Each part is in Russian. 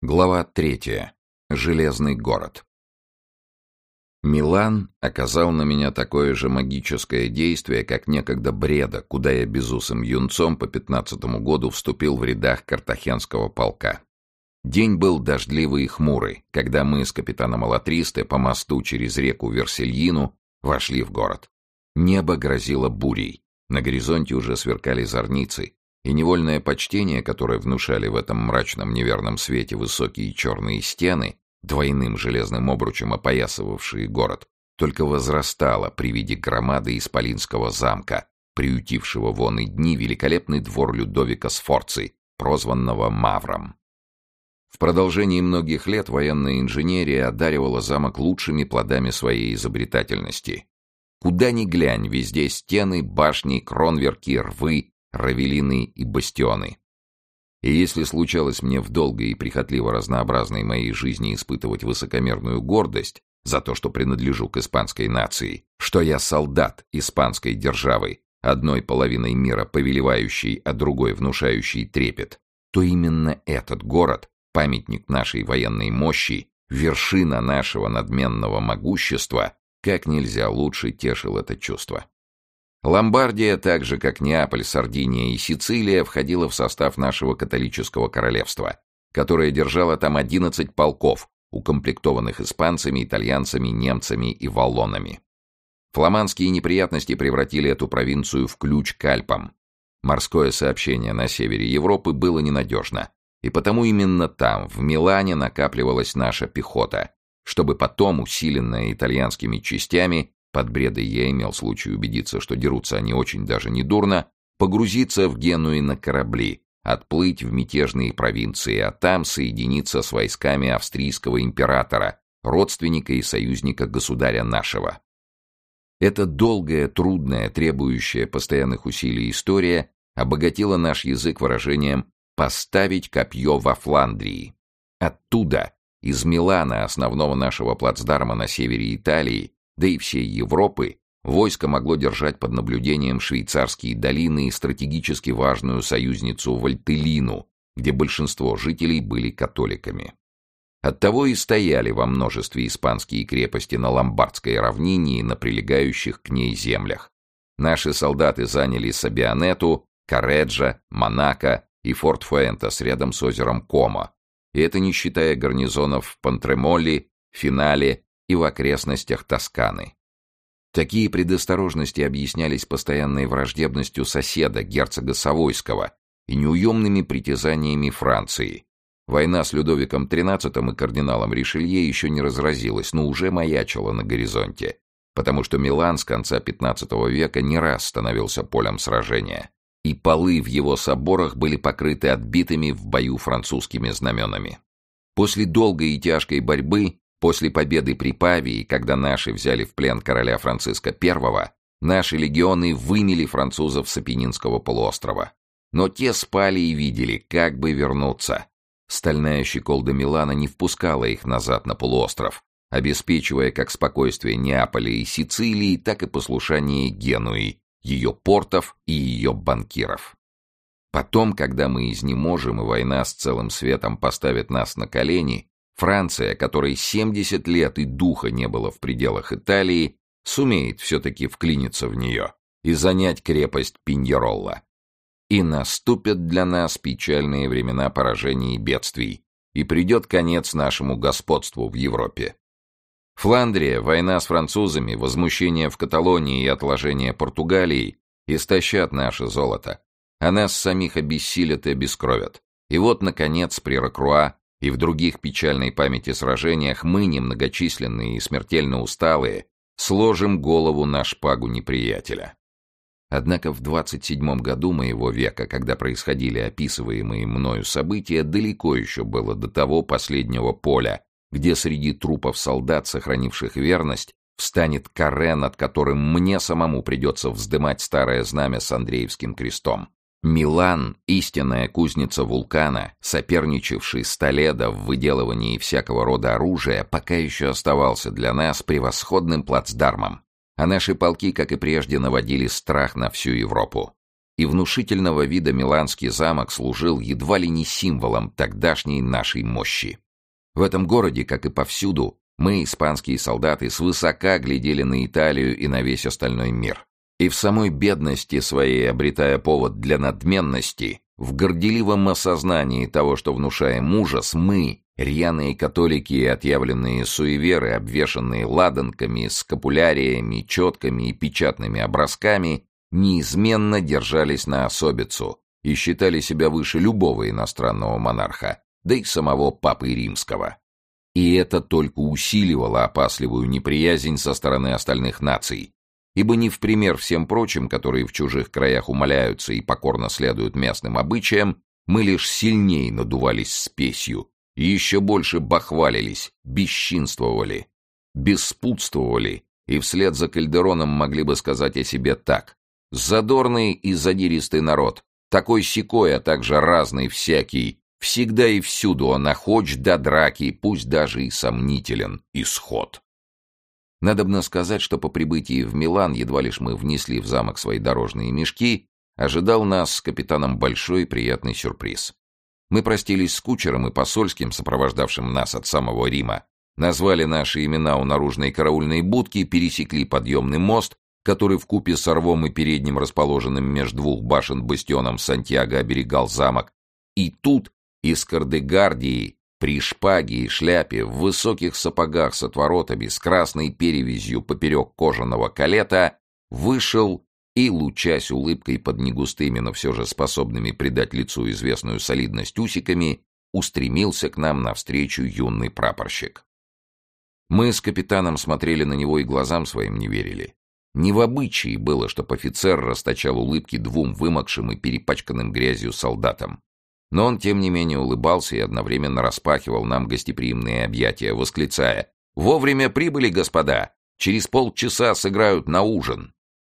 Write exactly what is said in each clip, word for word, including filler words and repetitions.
Глава третья. Железный город. Милан оказал на меня такое же магическое действие, как некогда Бреда, куда я безусым юнцом по пятнадцатому году вступил в рядах картахенского полка. День был дождливый и хмурый, когда мы с капитаном Алатристе по мосту через реку Версельину вошли в город. Небо грозило бурей, на горизонте уже сверкали зорницы, и невольное почтение, которое внушали в этом мрачном неверном свете высокие черные стены, двойным железным обручем опоясывавшие город, только возрастало при виде громады исполинского замка, приютившего в оные дни великолепный двор Людовика Сфорци, прозванного Мавром. В продолжении многих лет военная инженерия одаривала замок лучшими плодами своей изобретательности. Куда ни глянь, везде стены, башни, кронверки, рвы, равелины и бастионы. И если случалось мне в долгой и прихотливо разнообразной моей жизни испытывать высокомерную гордость за то, что принадлежу к испанской нации, что я солдат испанской державы, одной половиной мира повелевающий, а другой внушающий трепет, то именно этот город, памятник нашей военной мощи, вершина нашего надменного могущества, как нельзя лучше тешил это чувство. Ломбардия, так же как Неаполь, Сардиния и Сицилия, входила в состав нашего католического королевства, которое держало там одиннадцать полков, укомплектованных испанцами, итальянцами, немцами и валлонами. Фламандские неприятности превратили эту провинцию в ключ к Альпам. Морское сообщение на севере Европы было ненадежно, и потому именно там, в Милане, накапливалась наша пехота, чтобы потом, усиленная итальянскими частями, под Бредой я имел случай убедиться, что дерутся они очень даже недурно, погрузиться в Генуи на корабли, отплыть в мятежные провинции, а там соединиться с войсками австрийского императора, родственника и союзника государя нашего. Эта долгая, трудная, требующая постоянных усилий история обогатила наш язык выражением «поставить копье во Фландрии». Оттуда, из Милана, основного нашего плацдарма на севере Италии, да и всей Европы, войско могло держать под наблюдением швейцарские долины и стратегически важную союзницу Вальтеллину, где большинство жителей были католиками. Оттого и стояли во множестве испанские крепости на Ломбардской равнине и на прилегающих к ней землях. Наши солдаты заняли Сабионету, Корреджо, Монако и Форт Фуэнтес рядом с озером Комо, и это не считая гарнизонов в Пантремолли, Финале и в окрестностях Тосканы. Такие предосторожности объяснялись постоянной враждебностью соседа, герцога Савойского, и неуемными притязаниями Франции. Война с Людовиком тринадцатым и кардиналом Ришелье еще не разразилась, но уже маячила на горизонте, потому что Милан с конца пятнадцатого века не раз становился полем сражения, и полы в его соборах были покрыты отбитыми в бою французскими знаменами. После долгой и тяжкой борьбы, после победы при Павии, когда наши взяли в плен короля Франциска Первого, наши легионы вымели французов с Апеннинского полуострова. Но те спали и видели, как бы вернуться. Стальная щеколда Милана не впускала их назад на полуостров, обеспечивая как спокойствие Неаполя и Сицилии, так и послушание Генуи, ее портов и ее банкиров. Потом, когда мы изнеможем и война с целым светом поставит нас на колени, Франция, которой семьдесят лет и духа не было в пределах Италии, сумеет все-таки вклиниться в нее и занять крепость Пиньяролла. И наступят для нас печальные времена поражений и бедствий, и придет конец нашему господству в Европе. Фландрия, война с французами, возмущение в Каталонии и отложение Португалии истощат наше золото, а нас самих обессилят и обескровят. И вот, наконец, при Рокруа и в других печальной памяти сражениях мы, немногочисленные и смертельно усталые, сложим голову на шпагу неприятеля. Однако в двадцать седьмом году моего века, когда происходили описываемые мною события, далеко еще было до того последнего поля, где среди трупов солдат, сохранивших верность, встанет каре, над которым мне самому придется вздымать старое знамя с Андреевским крестом. Милан, истинная кузница вулкана, соперничавший с Толедо в выделывании всякого рода оружия, пока еще оставался для нас превосходным плацдармом, а наши полки, как и прежде, наводили страх на всю Европу. и внушительного вида Миланский замок служил едва ли не символом тогдашней нашей мощи. В этом городе, как и повсюду, мы, испанские солдаты, свысока глядели на Италию и на весь остальной мир. И в самой бедности своей, обретая повод для надменности, в горделивом осознании того, что внушаем ужас, мы, рьяные католики и отъявленные суеверы, обвешанные ладанками, скапуляриями, четками и печатными образками, неизменно держались на особицу и считали себя выше любого иностранного монарха, да и самого Папы Римского. И это только усиливало опасливую неприязнь со стороны остальных наций, ибо не в пример всем прочим, которые в чужих краях умаляются и покорно следуют местным обычаям, мы лишь сильней надувались спесью и еще больше бахвалились, бесчинствовали, беспутствовали, и вслед за Кальдероном могли бы сказать о себе так: задорный и задиристый народ, такой-сякой, а также разный всякий, всегда и всюду он охоч до драки, пусть даже и сомнителен исход. Надобно сказать, что по прибытии в Милан, едва лишь мы внесли в замок свои дорожные мешки, ожидал нас с капитаном большой и приятный сюрприз. Мы простились с кучером и посольским, сопровождавшим нас от самого Рима, назвали наши имена у наружной караульной будки, пересекли подъемный мост, который вкупе с рвом и передним, расположенным меж двух башен бастионом Сантьяго, оберегал замок, и тут из Кардегардии, при шпаге и шляпе, в высоких сапогах с отворотами, с красной перевязью поперек кожаного калета, вышел и, лучась улыбкой под негустыми, но все же способными придать лицу известную солидность усиками, устремился к нам навстречу юный прапорщик. Мы с капитаном смотрели на него и глазам своим не верили. Не в обычае было, чтоб офицер расточал улыбки двум вымокшим и перепачканным грязью солдатам. Но он, тем не менее, улыбался и одновременно распахивал нам гостеприимные объятия, восклицая: «Вовремя прибыли, господа! Через полчаса сыграют на ужин!»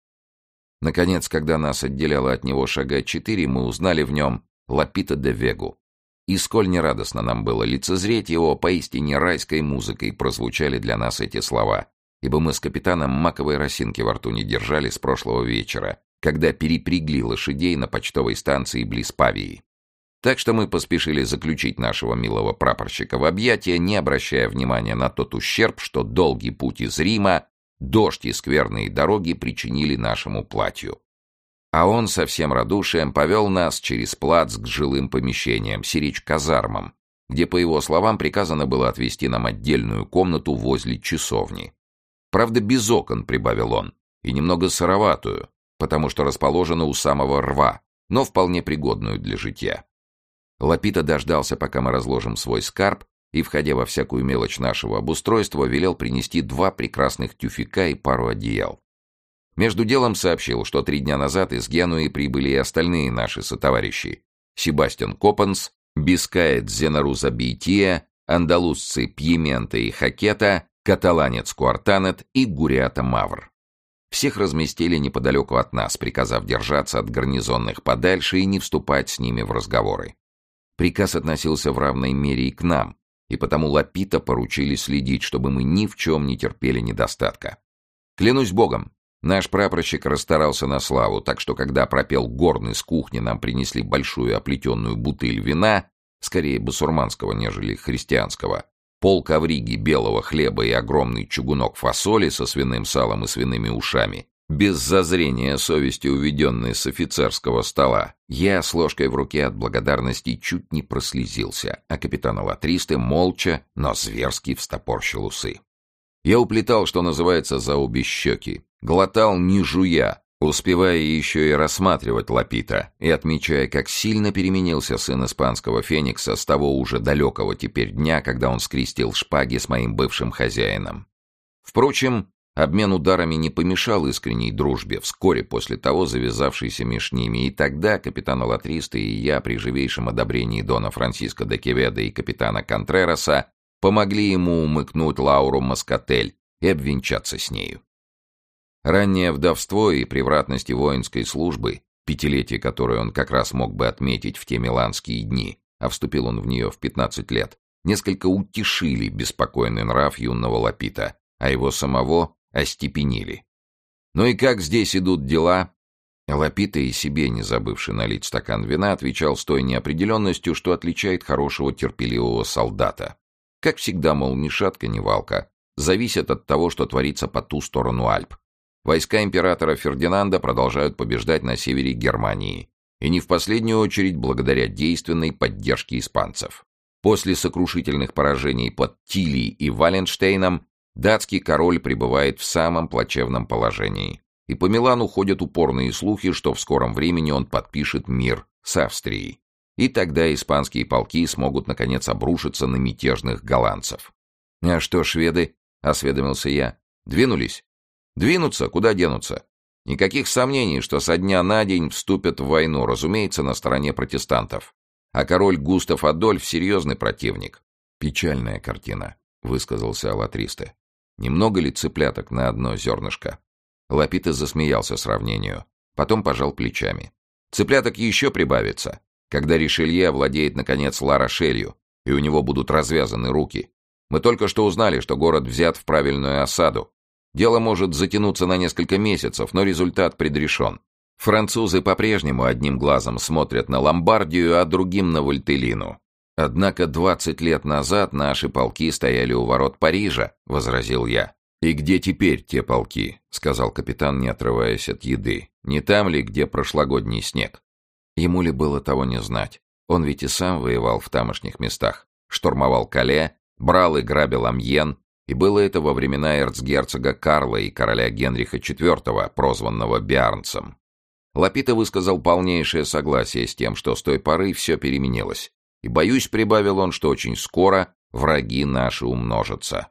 Наконец, когда нас отделяло от него шага четыре, мы узнали в нем Лапита де Вегу. И сколь нерадостно нам было лицезреть его, поистине райской музыкой прозвучали для нас эти слова, ибо мы с капитаном маковой росинки во рту не держали с прошлого вечера, когда перепрягли лошадей на почтовой станции близ Павии. Так что мы поспешили заключить нашего милого прапорщика в объятия, не обращая внимания на тот ущерб, что долгий путь из Рима, дождь и скверные дороги причинили нашему платью. А он со всем радушием повел нас через плац к жилым помещениям, сиречь казармам, где, по его словам, приказано было отвести нам отдельную комнату возле часовни. Правда, без окон, прибавил он, и немного сыроватую, потому что расположена у самого рва, но вполне пригодную для житья. Лапита дождался, пока мы разложим свой скарб, и, входя во всякую мелочь нашего обустройства, велел принести два прекрасных тюфяка и пару одеял. Между делом сообщил, что три дня назад из Генуи прибыли и остальные наши сотоварищи: Себастьян Копенс, бискаец Зенаруза Бейтия, андалузцы Пьемента и Хакета, каталанец Куартанет и гурята Мавр. Всех разместили неподалеку от нас, приказав держаться от гарнизонных подальше и не вступать с ними в разговоры. Приказ относился в равной мере и к нам, и потому Лапита поручили следить, чтобы мы ни в чем не терпели недостатка. Клянусь богом, наш прапорщик расстарался на славу, так что когда пропел горн из кухни, нам принесли большую оплетенную бутыль вина, скорее басурманского, нежели христианского, пол ковриги белого хлеба и огромный чугунок фасоли со свиным салом и свиными ушами, без зазрения совести уведенный с офицерского стола, я с ложкой в руке от благодарности чуть не прослезился, а капитан Алатристы молча, но зверски встопорщил усы. Я уплетал, что называется, за обе щеки, глотал не жуя, успевая еще и рассматривать Лапита и отмечая, как сильно переменился сын испанского Феникса с того уже далекого теперь дня, когда он скрестил шпаги с моим бывшим хозяином. Впрочем, обмен ударами не помешал искренней дружбе, вскоре после того завязавшейся меж ними, и тогда капитан Алатристы и я при живейшем одобрении дона Франсиско де Кеведа и капитана Контрероса помогли ему умыкнуть Лауру Москатель и обвенчаться с нею. Раннее вдовство и превратности воинской службы, пятилетие которой он как раз мог бы отметить в те миланские дни, а вступил он в нее в пятнадцать лет, несколько утешили беспокойный нрав юного Лапита, а его самого остепенили. «Ну и как здесь идут дела?» Лапита, и себе не забывший налить стакан вина, отвечал с той неопределенностью, что отличает хорошего терпеливого солдата. Как всегда, мол, ни шатка, ни валка. Зависит от того, что творится по ту сторону Альп. Войска императора Фердинанда продолжают побеждать на севере Германии. И не в последнюю очередь благодаря действенной поддержке испанцев. После сокрушительных поражений под Тилли и Валенштейном датский король пребывает в самом плачевном положении. И по Милану ходят упорные слухи, что в скором времени он подпишет мир с Австрией. И тогда испанские полки смогут, наконец, обрушиться на мятежных голландцев. «А что, шведы?» — осведомился я. «Двинулись?» «Двинутся? Куда денутся?» Никаких сомнений, что со дня на день вступят в войну, разумеется, на стороне протестантов. А король Густав Адольф — серьезный противник. «Печальная картина», — высказался Алатристе. «Немного ли цыпляток на одно зернышко?» Лапита засмеялся сравнению, потом пожал плечами. «Цыпляток еще прибавится, когда Ришелье овладеет, наконец, Ла-Рошелью, и у него будут развязаны руки. Мы только что узнали, что город взят в правильную осаду. Дело может затянуться на несколько месяцев, но результат предрешен. Французы по-прежнему одним глазом смотрят на Ломбардию, а другим на Вальтеллину. Однако двадцать лет назад наши полки стояли у ворот Парижа», — возразил я. «И где теперь те полки?» — сказал капитан, не отрываясь от еды. «Не там ли, где прошлогодний снег?» Ему ли было того не знать? Он ведь и сам воевал в тамошних местах. Штурмовал Кале, брал и грабил Амьен, и было это во времена эрцгерцога Карла и короля Генриха четвёртого, прозванного Биарнцем. Лапита высказал полнейшее согласие с тем, что с той поры все переменилось. И, боюсь, прибавил он, что очень скоро враги наши умножатся.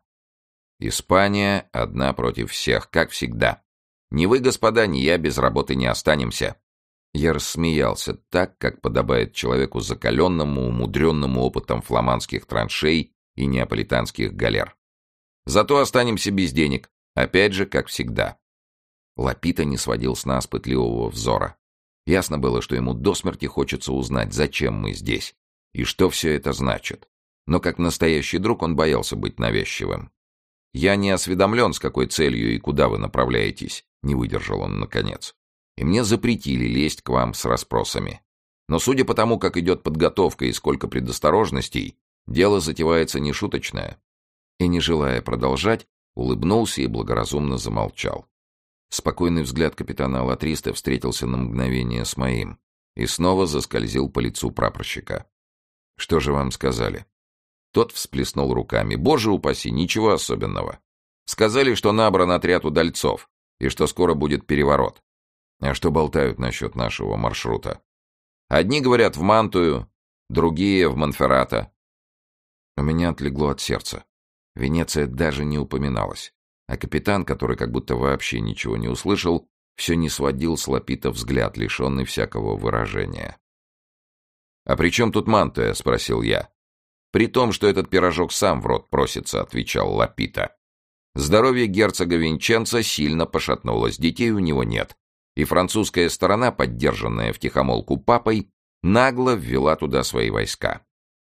Испания одна против всех, как всегда. Ни вы, господа, ни я без работы не останемся. Я рассмеялся так, как подобает человеку закаленному, умудренному опытом фламандских траншей и неаполитанских галер. Зато останемся без денег, опять же, как всегда. Лапита не сводил с нас пытливого взора. Ясно было, что ему до смерти хочется узнать, зачем мы здесь, и что все это значит. Но как настоящий друг он боялся быть навязчивым. «Я не осведомлен, с какой целью и куда вы направляетесь», — не выдержал он наконец. «И мне запретили лезть к вам с расспросами. Но судя по тому, как идет подготовка и сколько предосторожностей, дело затевается нешуточное». И, не желая продолжать, улыбнулся и благоразумно замолчал. Спокойный взгляд капитана Алатристе встретился на мгновение с моим и снова заскользил по лицу прапорщика. «Что же вам сказали?» Тот всплеснул руками. «Боже упаси, ничего особенного. Сказали, что набран отряд удальцов и что скоро будет переворот. А что болтают насчет нашего маршрута? Одни говорят в Мантую, другие в Монферрато». У меня отлегло от сердца. Венеция даже не упоминалась. А капитан, который как будто вообще ничего не услышал, все не сводил с Лапита взгляд, лишенный всякого выражения. «А при чем тут Мантуя?» — спросил я. «При том, что этот пирожок сам в рот просится», — отвечал Лапита. Здоровье герцога Винченца сильно пошатнулось, детей у него нет, и французская сторона, поддержанная втихомолку папой, нагло ввела туда свои войска.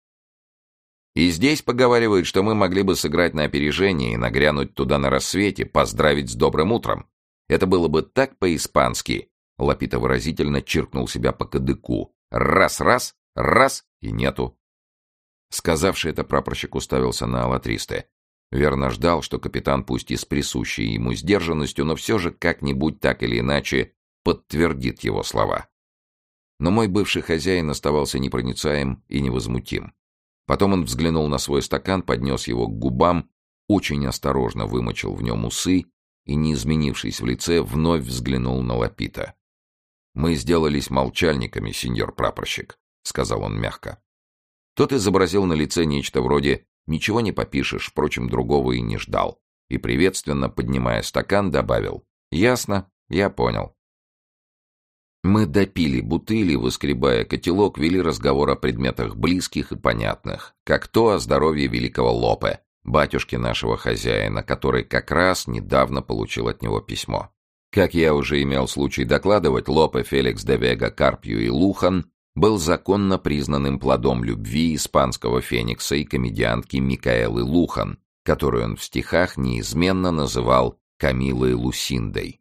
И здесь поговаривают, что мы могли бы сыграть на опережение и нагрянуть туда на рассвете, поздравить с добрым утром. Это было бы так по-испански. Лапита выразительно чиркнул себя по кадыку. Раз-раз, раз и нету. Сказавший это, прапорщик уставился на Алатристе. Верно ждал, что капитан, пусть и с присущей ему сдержанностью, но все же как-нибудь так или иначе подтвердит его слова. Но мой бывший хозяин оставался непроницаем и невозмутим. Потом он взглянул на свой стакан, поднес его к губам, очень осторожно вымочил в нем усы и, не изменившись в лице, вновь взглянул на Лапита. «Мы сделались молчальниками, сеньор прапорщик», — сказал он мягко. Тот изобразил на лице нечто вроде «ничего не попишешь», впрочем, другого и не ждал, и, приветственно поднимая стакан, добавил «ясно, я понял». Мы допили бутыли, выскребая котелок, вели разговор о предметах близких и понятных, как то о здоровье великого Лопе, батюшки нашего хозяина, который как раз недавно получил от него письмо. Как я уже имел случай докладывать, Лопе Феликс де Вега Карпью и Лухан был законно признанным плодом любви испанского феникса и комедиантки Микаэлы Лухан, которую он в стихах неизменно называл Камилой Лусиндой.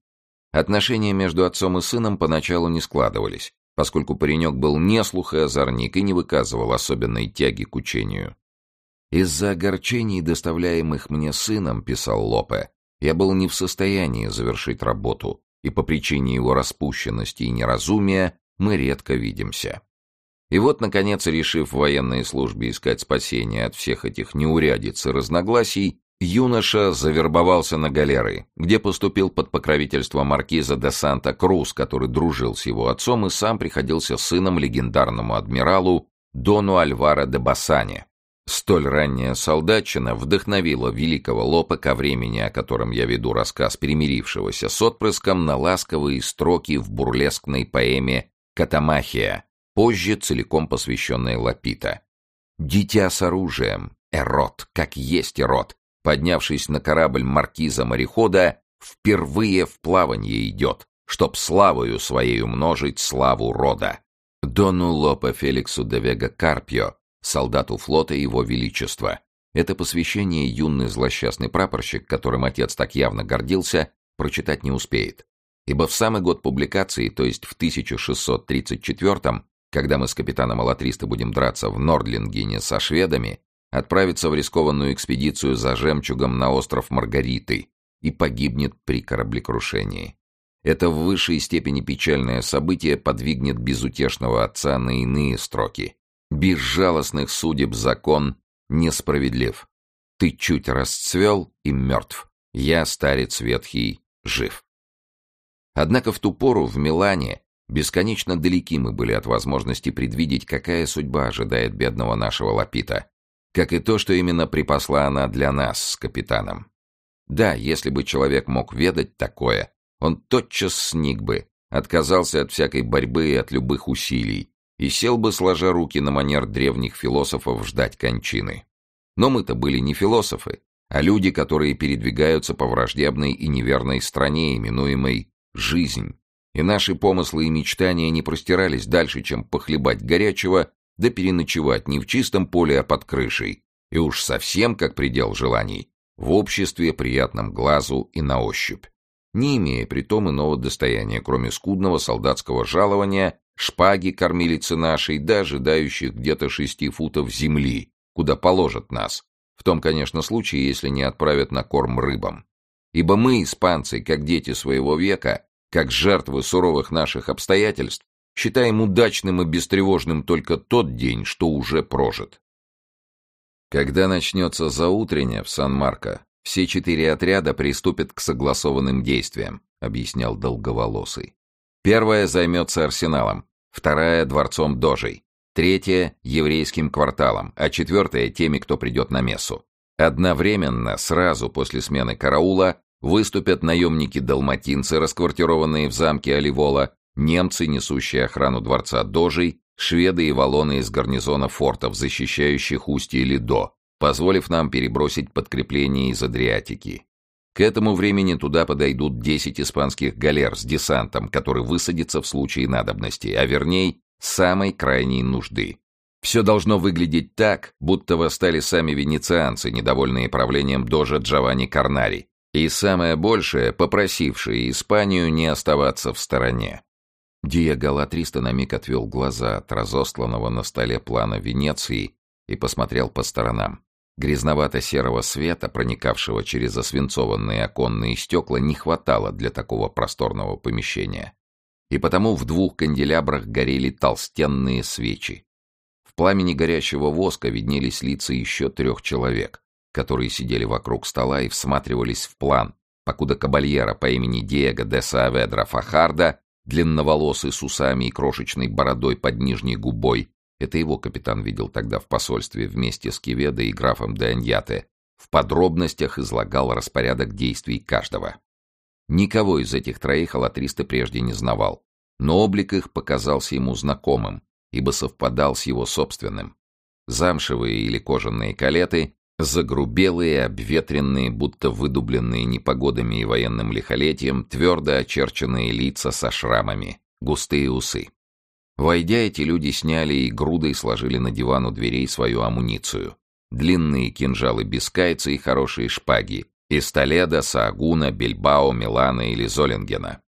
Отношения между отцом и сыном поначалу не складывались, поскольку паренек был неслух и озорник и не выказывал особенной тяги к учению. «Из-за огорчений, доставляемых мне сыном, — писал Лопе, — я был не в состоянии завершить работу, и по причине его распущенности и неразумия мы редко видимся». И вот, наконец, решив в военной службе искать спасения от всех этих неурядиц и разногласий, юноша завербовался на галеры, где поступил под покровительство маркиза де Санта-Крус, который дружил с его отцом и сам приходился сыном легендарному адмиралу Дону Альваро де Бассане. Столь ранняя солдатчина вдохновила великого Лопе ко времени, о котором я веду рассказ примирившегося с отпрыском, на ласковые строки в бурлескной поэме «Катамахия», позже целиком посвященной Лапито. «Дитя с оружием, Эрот, как есть Эрот, поднявшись на корабль маркиза-морехода, впервые в плаванье идет, чтоб славою своей умножить славу рода». Дону Лопе Феликсу де Вега Карпьо, солдату флота Его Величества. Это посвящение юный злосчастный прапорщик, которым отец так явно гордился, прочитать не успеет. Ибо в самый год публикации, то есть в тысяча шестьсот тридцать четвёртом, когда мы с капитаном Алатристо будем драться в Нордлингене со шведами, отправится в рискованную экспедицию за жемчугом на остров Маргариты и погибнет при кораблекрушении. Это в высшей степени печальное событие подвигнет безутешного отца на иные строки. «Безжалостных судеб закон несправедлив. Ты чуть расцвел и мертв. Я, старец ветхий, жив». Однако в ту пору в Милане бесконечно далеки мы были от возможности предвидеть, какая судьба ожидает бедного нашего Лапито, как и то, что именно припасла она для нас с капитаном. Да, если бы человек мог ведать такое, он тотчас сник бы, отказался от всякой борьбы и от любых усилий, и сел бы, сложа руки на манер древних философов, ждать кончины. Но мы-то были не философы, а люди, которые передвигаются по враждебной и неверной стране, именуемой «жизнь». И наши помыслы и мечтания не простирались дальше, чем похлебать горячего, да переночевать не в чистом поле, а под крышей, и уж совсем, как предел желаний, в обществе, приятном глазу и на ощупь, не имея притом иного достояния, кроме скудного солдатского жалования, шпаги кормилицы нашей, да ожидающих где-то шести футов земли, куда положат нас, в том, конечно, случае, если не отправят на корм рыбам. Ибо мы, испанцы, как дети своего века, как жертвы суровых наших обстоятельств, считаем удачным и бестревожным только тот день, что уже прожит. Когда начнется заутренне в Сан-Марко, все четыре отряда приступят к согласованным действиям, объяснял Долговолосый. Первая займется арсеналом, вторая — дворцом Дожей, третья — еврейским кварталом, а четвертая — теми, кто придет на мессу. Одновременно, сразу после смены караула, выступят наемники-далматинцы, расквартированные в замке Оливола, немцы, несущие охрану дворца Дожей, шведы и валлоны из гарнизона фортов, защищающих устье Лидо, позволив нам перебросить подкрепление из Адриатики. К этому времени туда подойдут десять испанских галер с десантом, который высадится в случае надобности, а верней, самой крайней нужды. Все должно выглядеть так, будто восстали сами венецианцы, недовольные правлением дожа Джованни Карнари, и самое большее, попросившие Испанию не оставаться в стороне. Диего Алатристо на миг отвел глаза от разосланного на столе плана Венеции и посмотрел по сторонам. Грязновато-серого света, проникавшего через освинцованные оконные стекла, не хватало для такого просторного помещения. И потому в двух канделябрах горели толстенные свечи. В пламени горящего воска виднелись лица еще трех человек, которые сидели вокруг стола и всматривались в план, покуда кабальера по имени Диего де Сааведра Фахарда, длинноволосый с усами и крошечной бородой под нижней губой, это его капитан видел тогда в посольстве вместе с Кеведо и графом де Аньяте, в подробностях излагал распорядок действий каждого. Никого из этих троих Алатристо прежде не знавал, но облик их показался ему знакомым, ибо совпадал с его собственным. Замшевые или кожаные калеты, загрубелые, обветренные, будто выдубленные непогодами и военным лихолетием, твердо очерченные лица со шрамами, густые усы. Войдя, эти люди сняли и грудой сложили на диван у дверей свою амуницию. Длинные кинжалы бискайца и хорошие шпаги из Толедо, Саагуна, Бильбао, Милана или Золингена.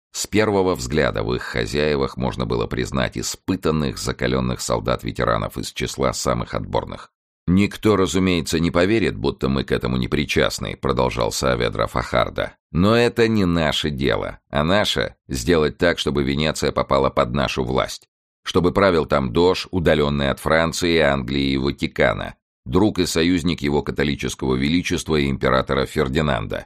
С первого взгляда в их хозяевах можно было признать испытанных, закаленных солдат-ветеранов из числа самых отборных. «Никто, разумеется, не поверит, будто мы к этому не причастны», — продолжал Сааведра Фахарда. «Но это не наше дело, а наше — сделать так, чтобы Венеция попала под нашу власть, чтобы правил там дож, удаленный от Франции, Англии и Ватикана, друг и союзник его католического величества и императора Фердинанда».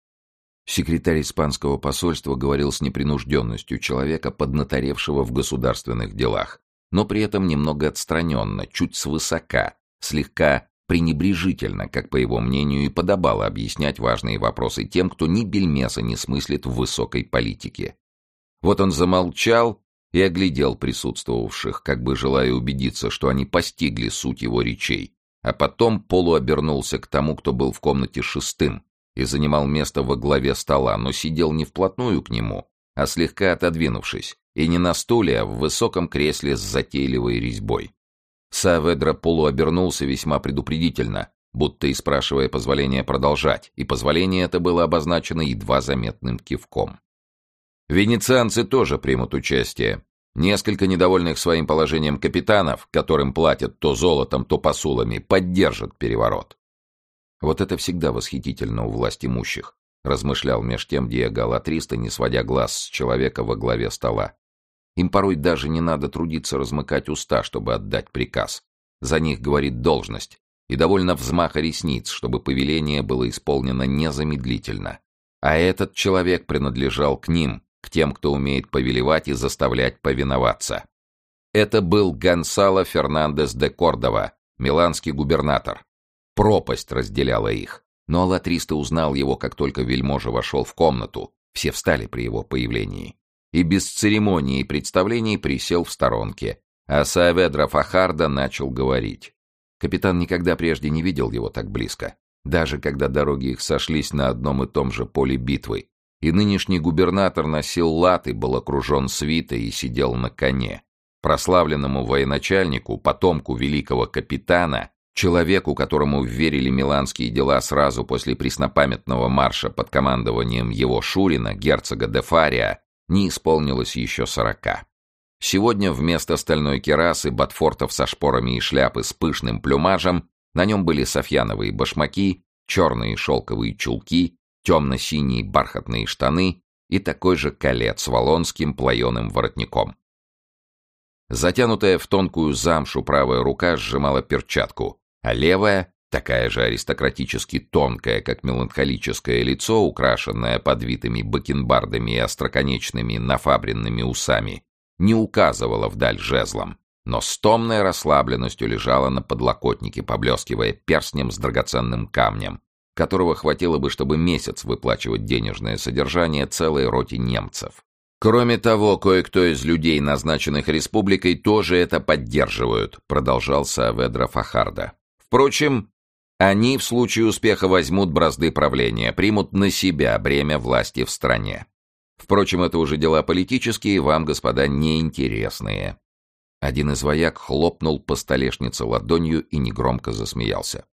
Секретарь испанского посольства говорил с непринужденностью человека, поднаторевшего в государственных делах, но при этом немного отстраненно, чуть свысока, слегка пренебрежительно, как, по его мнению, и подобало объяснять важные вопросы тем, кто ни бельмеса не смыслит в высокой политике. Вот он замолчал и оглядел присутствовавших, как бы желая убедиться, что они постигли суть его речей, а потом полуобернулся к тому, кто был в комнате шестым и занимал место во главе стола, но сидел не вплотную к нему, а слегка отодвинувшись, и не на стуле, а в высоком кресле с затейливой резьбой. Сааведра полуобернулся весьма предупредительно, будто и спрашивая позволения продолжать, и позволение это было обозначено едва заметным кивком. Венецианцы тоже примут участие. Несколько недовольных своим положением капитанов, которым платят то золотом, то посулами, поддержат переворот. Вот это всегда восхитительно у власть имущих, размышлял меж тем Диего Алатриста, не сводя глаз с человека во главе стола. Им порой даже не надо трудиться размыкать уста, чтобы отдать приказ. За них говорит должность, и довольно взмаха ресниц, чтобы повеление было исполнено незамедлительно. А этот человек принадлежал к ним, к тем, кто умеет повелевать и заставлять повиноваться. Это был Гонсало Фернандес де Кордова, миланский губернатор. Пропасть разделяла их, но Алатриста узнал его, как только вельможа вошел в комнату, все встали при его появлении. И без церемонии и представлений присел в сторонке, а Сааведра Фахарда начал говорить. Капитан никогда прежде не видел его так близко, даже когда дороги их сошлись на одном и том же поле битвы, и нынешний губернатор носил латы, был окружен свитой и сидел на коне. Прославленному военачальнику, потомку великого капитана, человеку, которому вверили миланские дела сразу после преснопамятного марша под командованием его шурина, герцога де Фария, не исполнилось еще сорока. Сегодня вместо стальной кирасы, ботфортов со шпорами и шляпы с пышным плюмажем на нем были софьяновые башмаки, черные шелковые чулки, темно-синие бархатные штаны и такой же калет с валлонским плоеным воротником. Затянутая в тонкую замшу правая рука сжимала перчатку, а левая, такая же аристократически тонкая, как меланхолическое лицо, украшенное подвитыми бакенбардами и остроконечными нафабренными усами, не указывала вдаль жезлом, но с томной расслабленностью лежала на подлокотнике, поблескивая перстнем с драгоценным камнем, которого хватило бы, чтобы месяц выплачивать денежное содержание целой роте немцев. «Кроме того, кое-кто из людей, назначенных республикой, тоже это поддерживают», продолжал Сааведра Фахарда. «Впрочем, они в случае успеха возьмут бразды правления, примут на себя бремя власти в стране. Впрочем, это уже дела политические, вам, господа, неинтересные». Один из вояк хлопнул по столешнице ладонью и негромко засмеялся.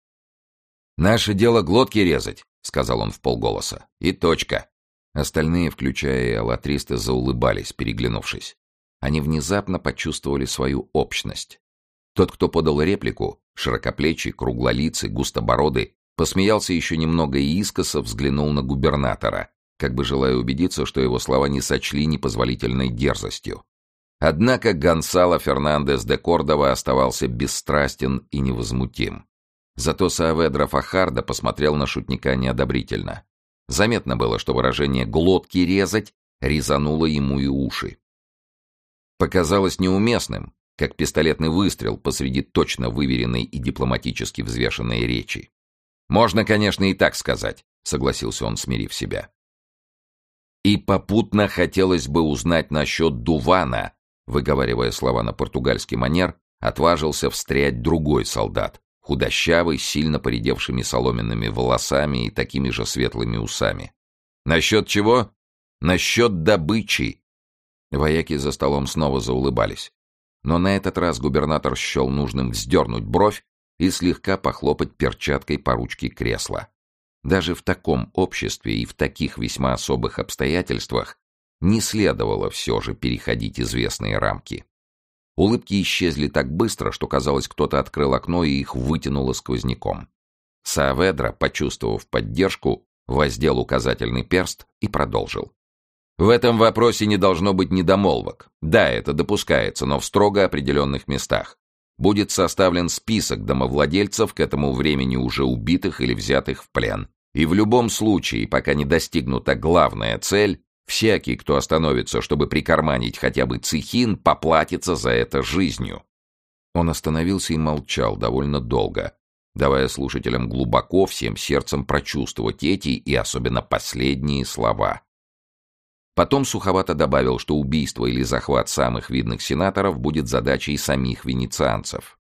«Наше дело глотки резать», — сказал он вполголоса. «И точка». Остальные, включая и Алатриста, заулыбались, переглянувшись. Они внезапно почувствовали свою общность. Тот, кто подал реплику, широкоплечий, круглолицый, густобородый, посмеялся еще немного и искоса взглянул на губернатора, как бы желая убедиться, что его слова не сочли непозволительной дерзостью. Однако Гонсало Фернандес де Кордова оставался бесстрастен и невозмутим. Зато Сааведра Фахарда посмотрел на шутника неодобрительно. Заметно было, что выражение «глотки резать» резануло ему и уши. Показалось неуместным, как пистолетный выстрел посреди точно выверенной и дипломатически взвешенной речи. «Можно, конечно, и так сказать», — согласился он, смирив себя. «И попутно хотелось бы узнать насчет Дувана», выговаривая слова на португальский манер, отважился встрять другой солдат, худощавый, сильно поредевшими соломенными волосами и такими же светлыми усами. «Насчет чего?» «Насчет добычи!» Вояки за столом снова заулыбались. Но на этот раз губернатор счел нужным вздернуть бровь и слегка похлопать перчаткой по ручке кресла. Даже в таком обществе и в таких весьма особых обстоятельствах не следовало все же переходить известные рамки. Улыбки исчезли так быстро, что, казалось, кто-то открыл окно и их вытянуло сквозняком. Сааведра, почувствовав поддержку, воздел указательный перст и продолжил. В этом вопросе не должно быть недомолвок. Да, это допускается, но в строго определенных местах. Будет составлен список домовладельцев, к этому времени уже убитых или взятых в плен. И в любом случае, пока не достигнута главная цель, всякий, кто остановится, чтобы прикарманить хотя бы цихин, поплатится за это жизнью. Он остановился и молчал довольно долго, давая слушателям глубоко всем сердцем прочувствовать эти и особенно последние слова. Потом суховато добавил, что убийство или захват самых видных сенаторов будет задачей самих венецианцев.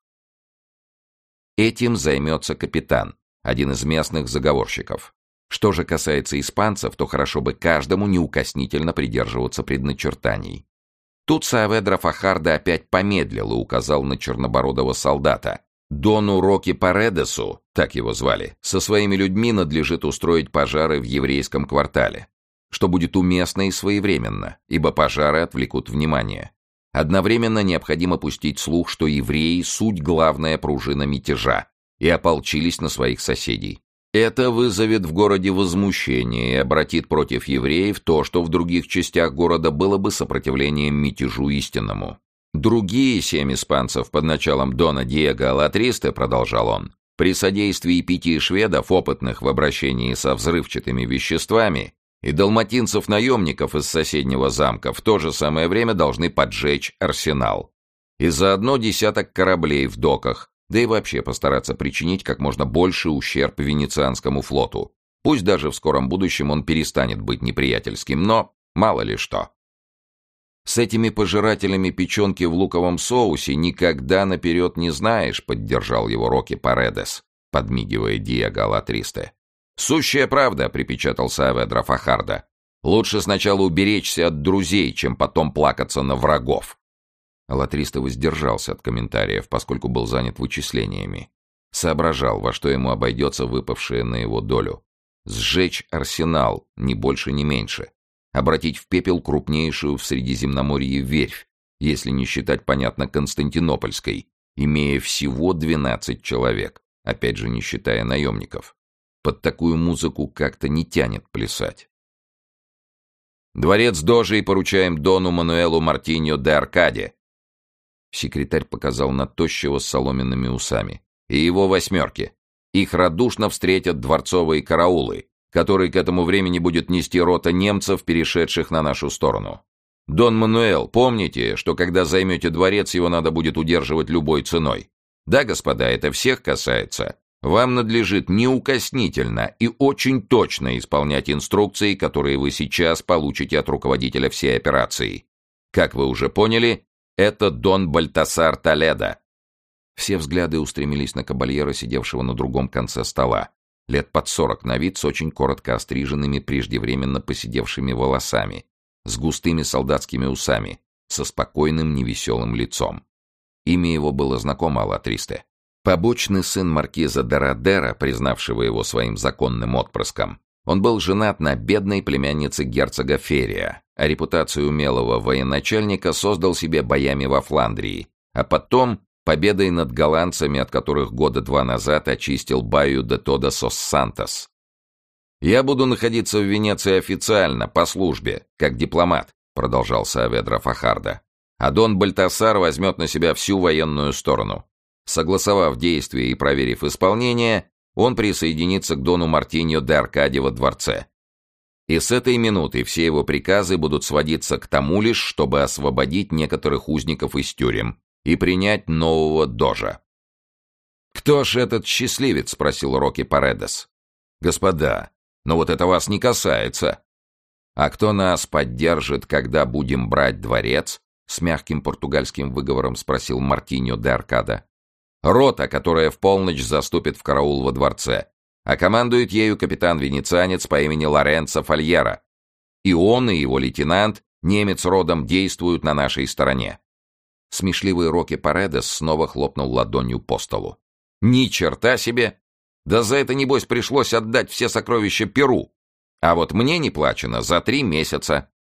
Этим займется капитан, один из местных заговорщиков. Что же касается испанцев, то хорошо бы каждому неукоснительно придерживаться предначертаний. Тут Сааведра Фахарда опять помедлил и указал на чернобородого солдата. Дону Роки Паредесу, так его звали, со своими людьми надлежит устроить пожары в еврейском квартале, что будет уместно и своевременно, ибо пожары отвлекут внимание. Одновременно необходимо пустить слух, что евреи — суть главная пружина мятежа, и ополчились на своих соседей. Это вызовет в городе возмущение и обратит против евреев то, что в других частях города было бы сопротивлением мятежу истинному. Другие семь испанцев под началом Дона Диего Алатристе, продолжал он, при содействии пяти шведов, опытных в обращении со взрывчатыми веществами, и далматинцев-наемников из соседнего замка в то же самое время должны поджечь арсенал. И заодно десяток кораблей в доках, да и вообще постараться причинить как можно больше ущерб венецианскому флоту. Пусть даже в скором будущем он перестанет быть неприятельским, но мало ли что. С этими пожирателями печенки в луковом соусе никогда наперед не знаешь, поддержал его Роки Паредес, подмигивая Диего Алатристе. «Сущая правда», — припечатал Сааведра Фахарда. «Лучше сначала уберечься от друзей, чем потом плакаться на врагов». Алатристе воздержался от комментариев, поскольку был занят вычислениями. Соображал, во что ему обойдется выпавшее на его долю. Сжечь арсенал, ни больше, ни меньше. Обратить в пепел крупнейшую в Средиземноморье верфь, если не считать, понятно, Константинопольской, имея всего двенадцать человек, опять же не считая наемников. Под такую музыку как-то не тянет плясать. «Дворец Дожей поручаем дону Мануэлу Мартиньо де Аркаде». Секретарь показал на тощего с соломенными усами. «И его восьмерки. Их радушно встретят дворцовые караулы, который к этому времени будет нести рота немцев, перешедших на нашу сторону. Дон Мануэл, помните, что когда займете дворец, его надо будет удерживать любой ценой. Да, господа, это всех касается. Вам надлежит неукоснительно и очень точно исполнять инструкции, которые вы сейчас получите от руководителя всей операции. Как вы уже поняли, это Дон Бальтасар Толедо». Все взгляды устремились на кабальера, сидевшего на другом конце стола. Лет под сорок на вид, с очень коротко остриженными, преждевременно поседевшими волосами, с густыми солдатскими усами, со спокойным невеселым лицом. Имя его было знакомо Алатристе. Побочный сын маркиза де Родера, признавшего его своим законным отпрыском. Он был женат на бедной племяннице герцога Ферия, а репутацию умелого военачальника создал себе боями во Фландрии, а потом победой над голландцами, от которых года два назад очистил Баю де Тодос Сантос. «Я буду находиться в Венеции официально, по службе, как дипломат», продолжал Сааведра Фахарда. «А Дон Бальтасар возьмет на себя всю военную сторону. Согласовав действия и проверив исполнение, он присоединится к Дону Мартиньо де Аркаде во дворце. И с этой минуты все его приказы будут сводиться к тому лишь, чтобы освободить некоторых узников из тюрем и принять нового дожа». «Кто ж этот счастливец?» — спросил Роки Паредес. «Господа, но вот это вас не касается». «А кто нас поддержит, когда будем брать дворец?» — с мягким португальским выговором спросил Мартиньо де Аркада. «Рота, которая в полночь заступит в караул во дворце, а командует ею капитан-венецианец по имени Лоренцо Фальера. И он, и его лейтенант, немец родом, действуют на нашей стороне». Смешливый Роки Паредес снова хлопнул ладонью по столу. «Ни черта себе! Да за это, небось, пришлось отдать все сокровища Перу. А вот мне не плачено за три месяца».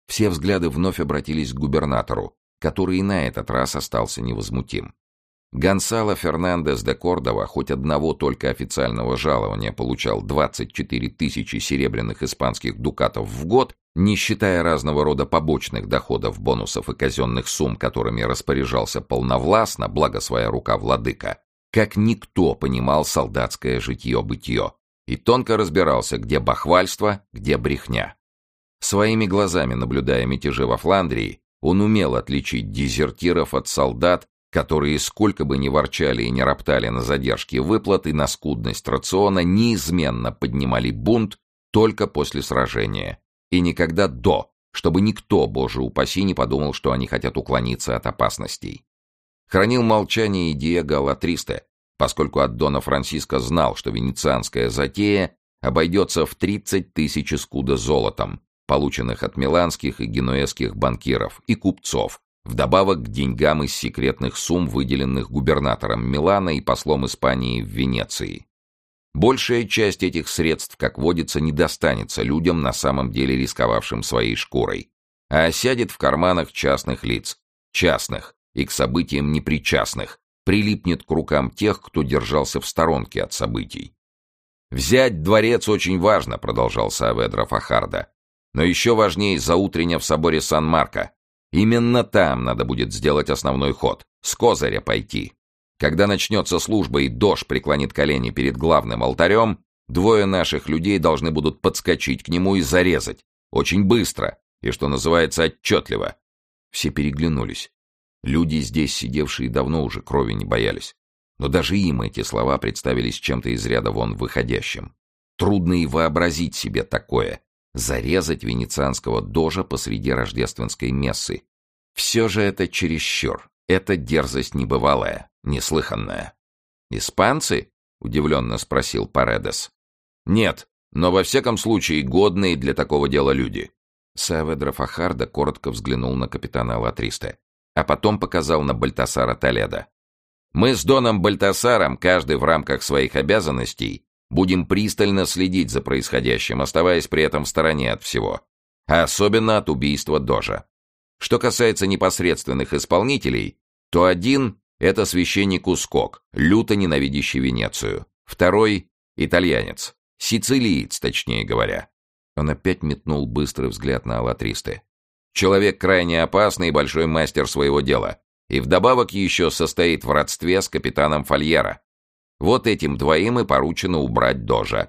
Все взгляды вновь обратились к губернатору, который и на этот раз остался невозмутим. Гонсало Фернандес де Кордова хоть одного только официального жалования получал двадцать четыре тысячи серебряных испанских дукатов в год, не считая разного рода побочных доходов, бонусов и казенных сумм, которыми распоряжался полновластно, благо своя рука владыка, как никто понимал солдатское житье-бытье и тонко разбирался, где бахвальство, где брехня. Своими глазами наблюдая мятежи во Фландрии, он умел отличить дезертиров от солдат, которые, сколько бы ни ворчали и не роптали на задержки выплат и на скудность рациона, неизменно поднимали бунт только после сражения, и никогда до, чтобы никто, боже упаси, не подумал, что они хотят уклониться от опасностей. Хранил молчание и Диего Алатристе, поскольку от дона Франсиско знал, что венецианская затея обойдется в тридцать тысяч эскуда золотом, полученных от миланских и генуэзских банкиров и купцов, вдобавок к деньгам из секретных сумм, выделенных губернатором Милана и послом Испании в Венеции. Большая часть этих средств, как водится, не достанется людям, на самом деле рисковавшим своей шкурой, а осядет в карманах частных лиц, частных и к событиям непричастных, прилипнет к рукам тех, кто держался в сторонке от событий. «Взять дворец очень важно», — продолжал Сааведра Фахарда, «но еще важнее заутренне в соборе Сан-Марко. Именно там надо будет сделать основной ход, с козыря пойти. Когда начнется служба и дож преклонит колени перед главным алтарем, двое наших людей должны будут подскочить к нему и зарезать. Очень быстро и, что называется, отчетливо». Все переглянулись. Люди, здесь сидевшие, давно уже крови не боялись. Но даже им эти слова представились чем-то из ряда вон выходящим. Трудно и вообразить себе такое. Зарезать венецианского дожа посреди рождественской мессы. Все же это чересчур. Это дерзость небывалая, неслыханная. «Испанцы?» — удивленно спросил Паредес. «Нет, но во всяком случае годные для такого дела люди». Сааведра Фахарда коротко взглянул на капитана Алатристе, а потом показал на Бальтасара Толедо. «Мы с доном Бальтасаром, каждый в рамках своих обязанностей, будем пристально следить за происходящим, оставаясь при этом в стороне от всего, а особенно от убийства дожа. Что касается непосредственных исполнителей, то один — это священник Ускок, люто ненавидящий Венецию. Второй — итальянец, сицилиец, точнее говоря». Он опять метнул быстрый взгляд на Алатристе. «Человек крайне опасный и большой мастер своего дела, и вдобавок еще состоит в родстве с капитаном Фальера. Вот этим двоим и поручено убрать дожа».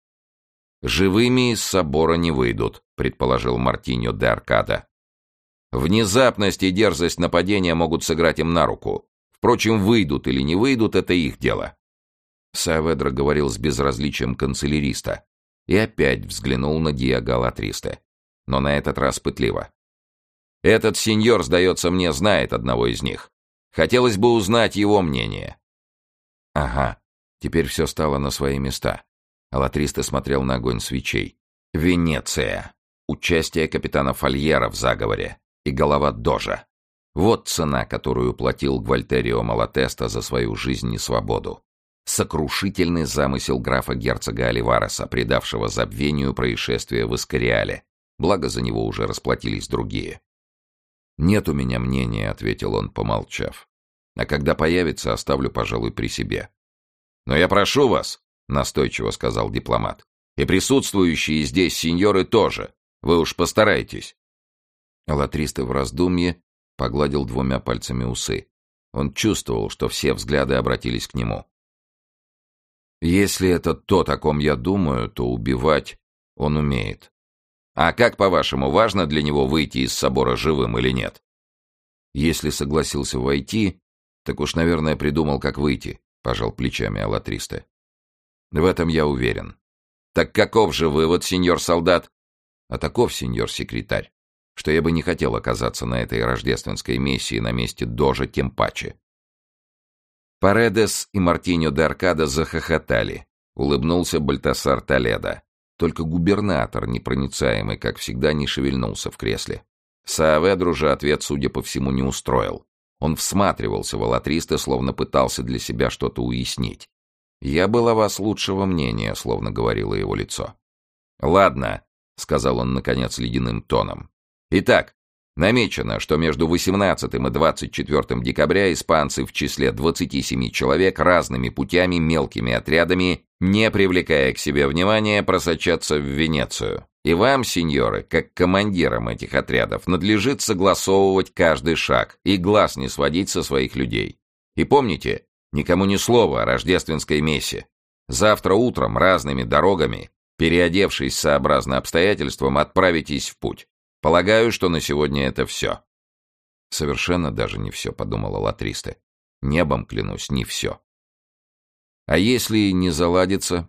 «Живыми из собора не выйдут», — предположил Мартиньо де Аркадо. «Внезапность и дерзость нападения могут сыграть им на руку. Впрочем, выйдут или не выйдут — это их дело». Сааведра говорил с безразличием канцеляриста и опять взглянул на Диего Алатристе, но на этот раз пытливо. «Этот сеньор, сдается мне, знает одного из них. Хотелось бы узнать его мнение». Ага, теперь все стало на свои места. Алатристе смотрел на огонь свечей. Венеция. Участие капитана Фальера в заговоре. И голова дожа. Вот цена, которую платил Гвальтерио Малатеста за свою жизнь и свободу. Сокрушительный замысел графа-герцога Оливареса, предавшего забвению происшествия в Эскориале. Благо за него уже расплатились другие. «Нет у меня мнения», — ответил он, помолчав. «А когда появится, оставлю, пожалуй, при себе». «Но я прошу вас», — настойчиво сказал дипломат, «и присутствующие здесь сеньоры тоже. Вы уж постарайтесь». Алатристе в раздумье погладил двумя пальцами усы. Он чувствовал, что все взгляды обратились к нему. «Если это то, о ком я думаю, то убивать он умеет. А как, по-вашему, важно для него выйти из собора живым или нет?» «Если согласился войти, так уж, наверное, придумал, как выйти», — пожал плечами Алатристе. «В этом я уверен». «Так каков же вывод, сеньор солдат?» «А таков, сеньор секретарь, что я бы не хотел оказаться на этой рождественской миссии на месте дожа тем паче». Паредес и Мартиньо де Аркадо захохотали. Улыбнулся Бальтасар Толедо. Только губернатор, непроницаемый, как всегда, не шевельнулся в кресле. Сааведру же ответ, судя по всему, не устроил. Он всматривался в Алатристе, словно пытался для себя что-то уяснить. «Я был о вас лучшего мнения», — словно говорило его лицо. «Ладно», — сказал он, наконец, ледяным тоном. Итак, намечено, что между восемнадцатым и двадцать четвёртым декабря испанцы в числе двадцати семи человек разными путями, мелкими отрядами, не привлекая к себе внимания, просочатся в Венецию. И вам, сеньоры, как командирам этих отрядов, надлежит согласовывать каждый шаг и глаз не сводить со своих людей. И помните, никому ни слова о рождественской мессе. Завтра утром разными дорогами, переодевшись сообразно обстоятельствам, отправитесь в путь. Полагаю, что на сегодня это все. Совершенно даже не все, подумала Латристе. Небом клянусь, не все. А если не заладится?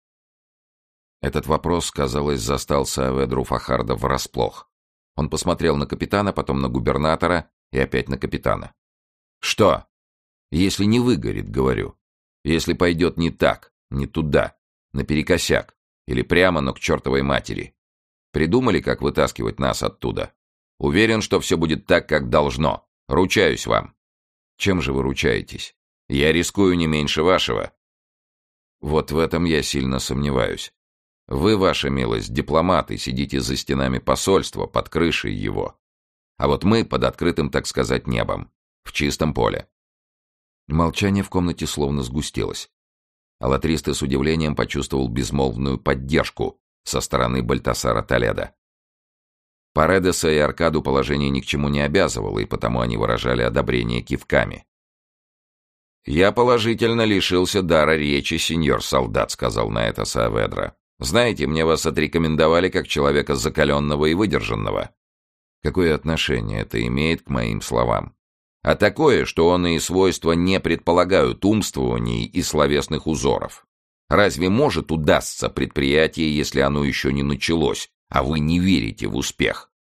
Этот вопрос, казалось, застал Сааведру Фахарда врасплох. Он посмотрел на капитана, потом на губернатора и опять на капитана. Что? Если не выгорит, говорю. Если пойдет не так, не туда, наперекосяк, или прямо, но к чертовой матери. Придумали, как вытаскивать нас оттуда? Уверен, что все будет так, как должно. Ручаюсь вам. Чем же вы ручаетесь? Я рискую не меньше вашего. Вот в этом я сильно сомневаюсь. Вы, ваша милость, дипломаты, сидите за стенами посольства, под крышей его. А вот мы под открытым, так сказать, небом, в чистом поле. Молчание в комнате словно сгустилось. Алатристе с удивлением почувствовал безмолвную поддержку со стороны Бальтасара Толедо. Паредеса и Аркаду положение ни к чему не обязывало, и потому они выражали одобрение кивками. «Я положительно лишился дара речи, сеньор солдат», — сказал на это Сааведра. «Знаете, мне вас отрекомендовали как человека закаленного и выдержанного». Какое отношение это имеет к моим словам? А такое, что он и свойства не предполагают умствований и словесных узоров. Разве может удастся предприятие, если оно еще не началось, а вы не верите в успех?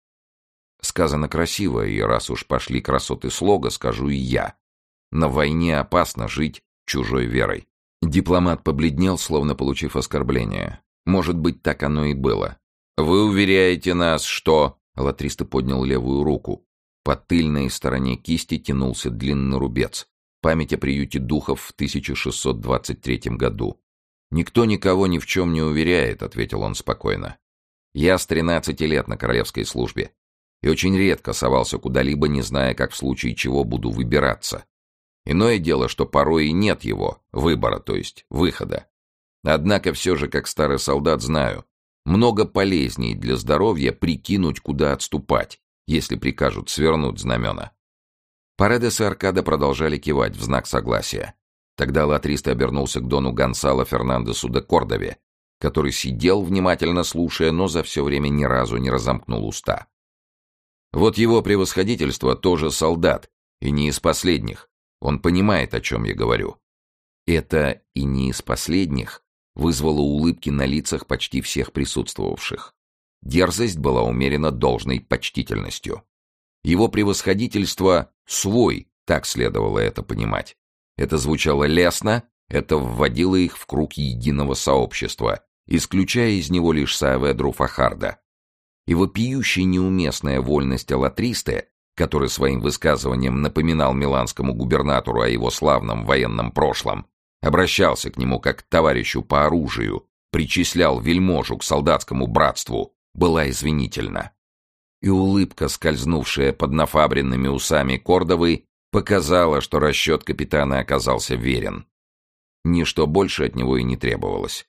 Сказано красиво, и раз уж пошли красоты слога, скажу и я. На войне опасно жить чужой верой. Дипломат побледнел, словно получив оскорбление. Может быть, так оно и было. Вы уверяете нас, что... Латристе поднял левую руку. По тыльной стороне кисти тянулся длинный рубец. Память о приюте духов в тысяча шестьсот двадцать третьем году. «Никто никого ни в чем не уверяет», — ответил он спокойно. «Я с тринадцати лет на королевской службе и очень редко совался куда-либо, не зная, как в случае чего буду выбираться. Иное дело, что порой и нет его, выбора, то есть выхода. Однако все же, как старый солдат, знаю, много полезней для здоровья прикинуть, куда отступать, если прикажут свернуть знамена». Паредес и Аркадо продолжали кивать в знак согласия. Тогда Латристе обернулся к дону Гонсало Фернандесу де Кордове, который сидел, внимательно слушая, но за все время ни разу не разомкнул уста. «Вот его превосходительство тоже солдат, и не из последних. Он понимает, о чем я говорю». Это «и не из последних» вызвало улыбки на лицах почти всех присутствовавших. Дерзость была умерена должной почтительностью. Его превосходительство свой, так следовало это понимать. Это звучало лестно, это вводило их в круг единого сообщества, исключая из него лишь Сааведру Фахарда. И вопиющая неуместная вольность Алатристе, который своим высказыванием напоминал миланскому губернатору о его славном военном прошлом, обращался к нему как к товарищу по оружию, причислял вельможу к солдатскому братству, была извинительна. И улыбка, скользнувшая под нафабренными усами Кордовы, показала, что расчет капитана оказался верен. Ничто больше от него и не требовалось.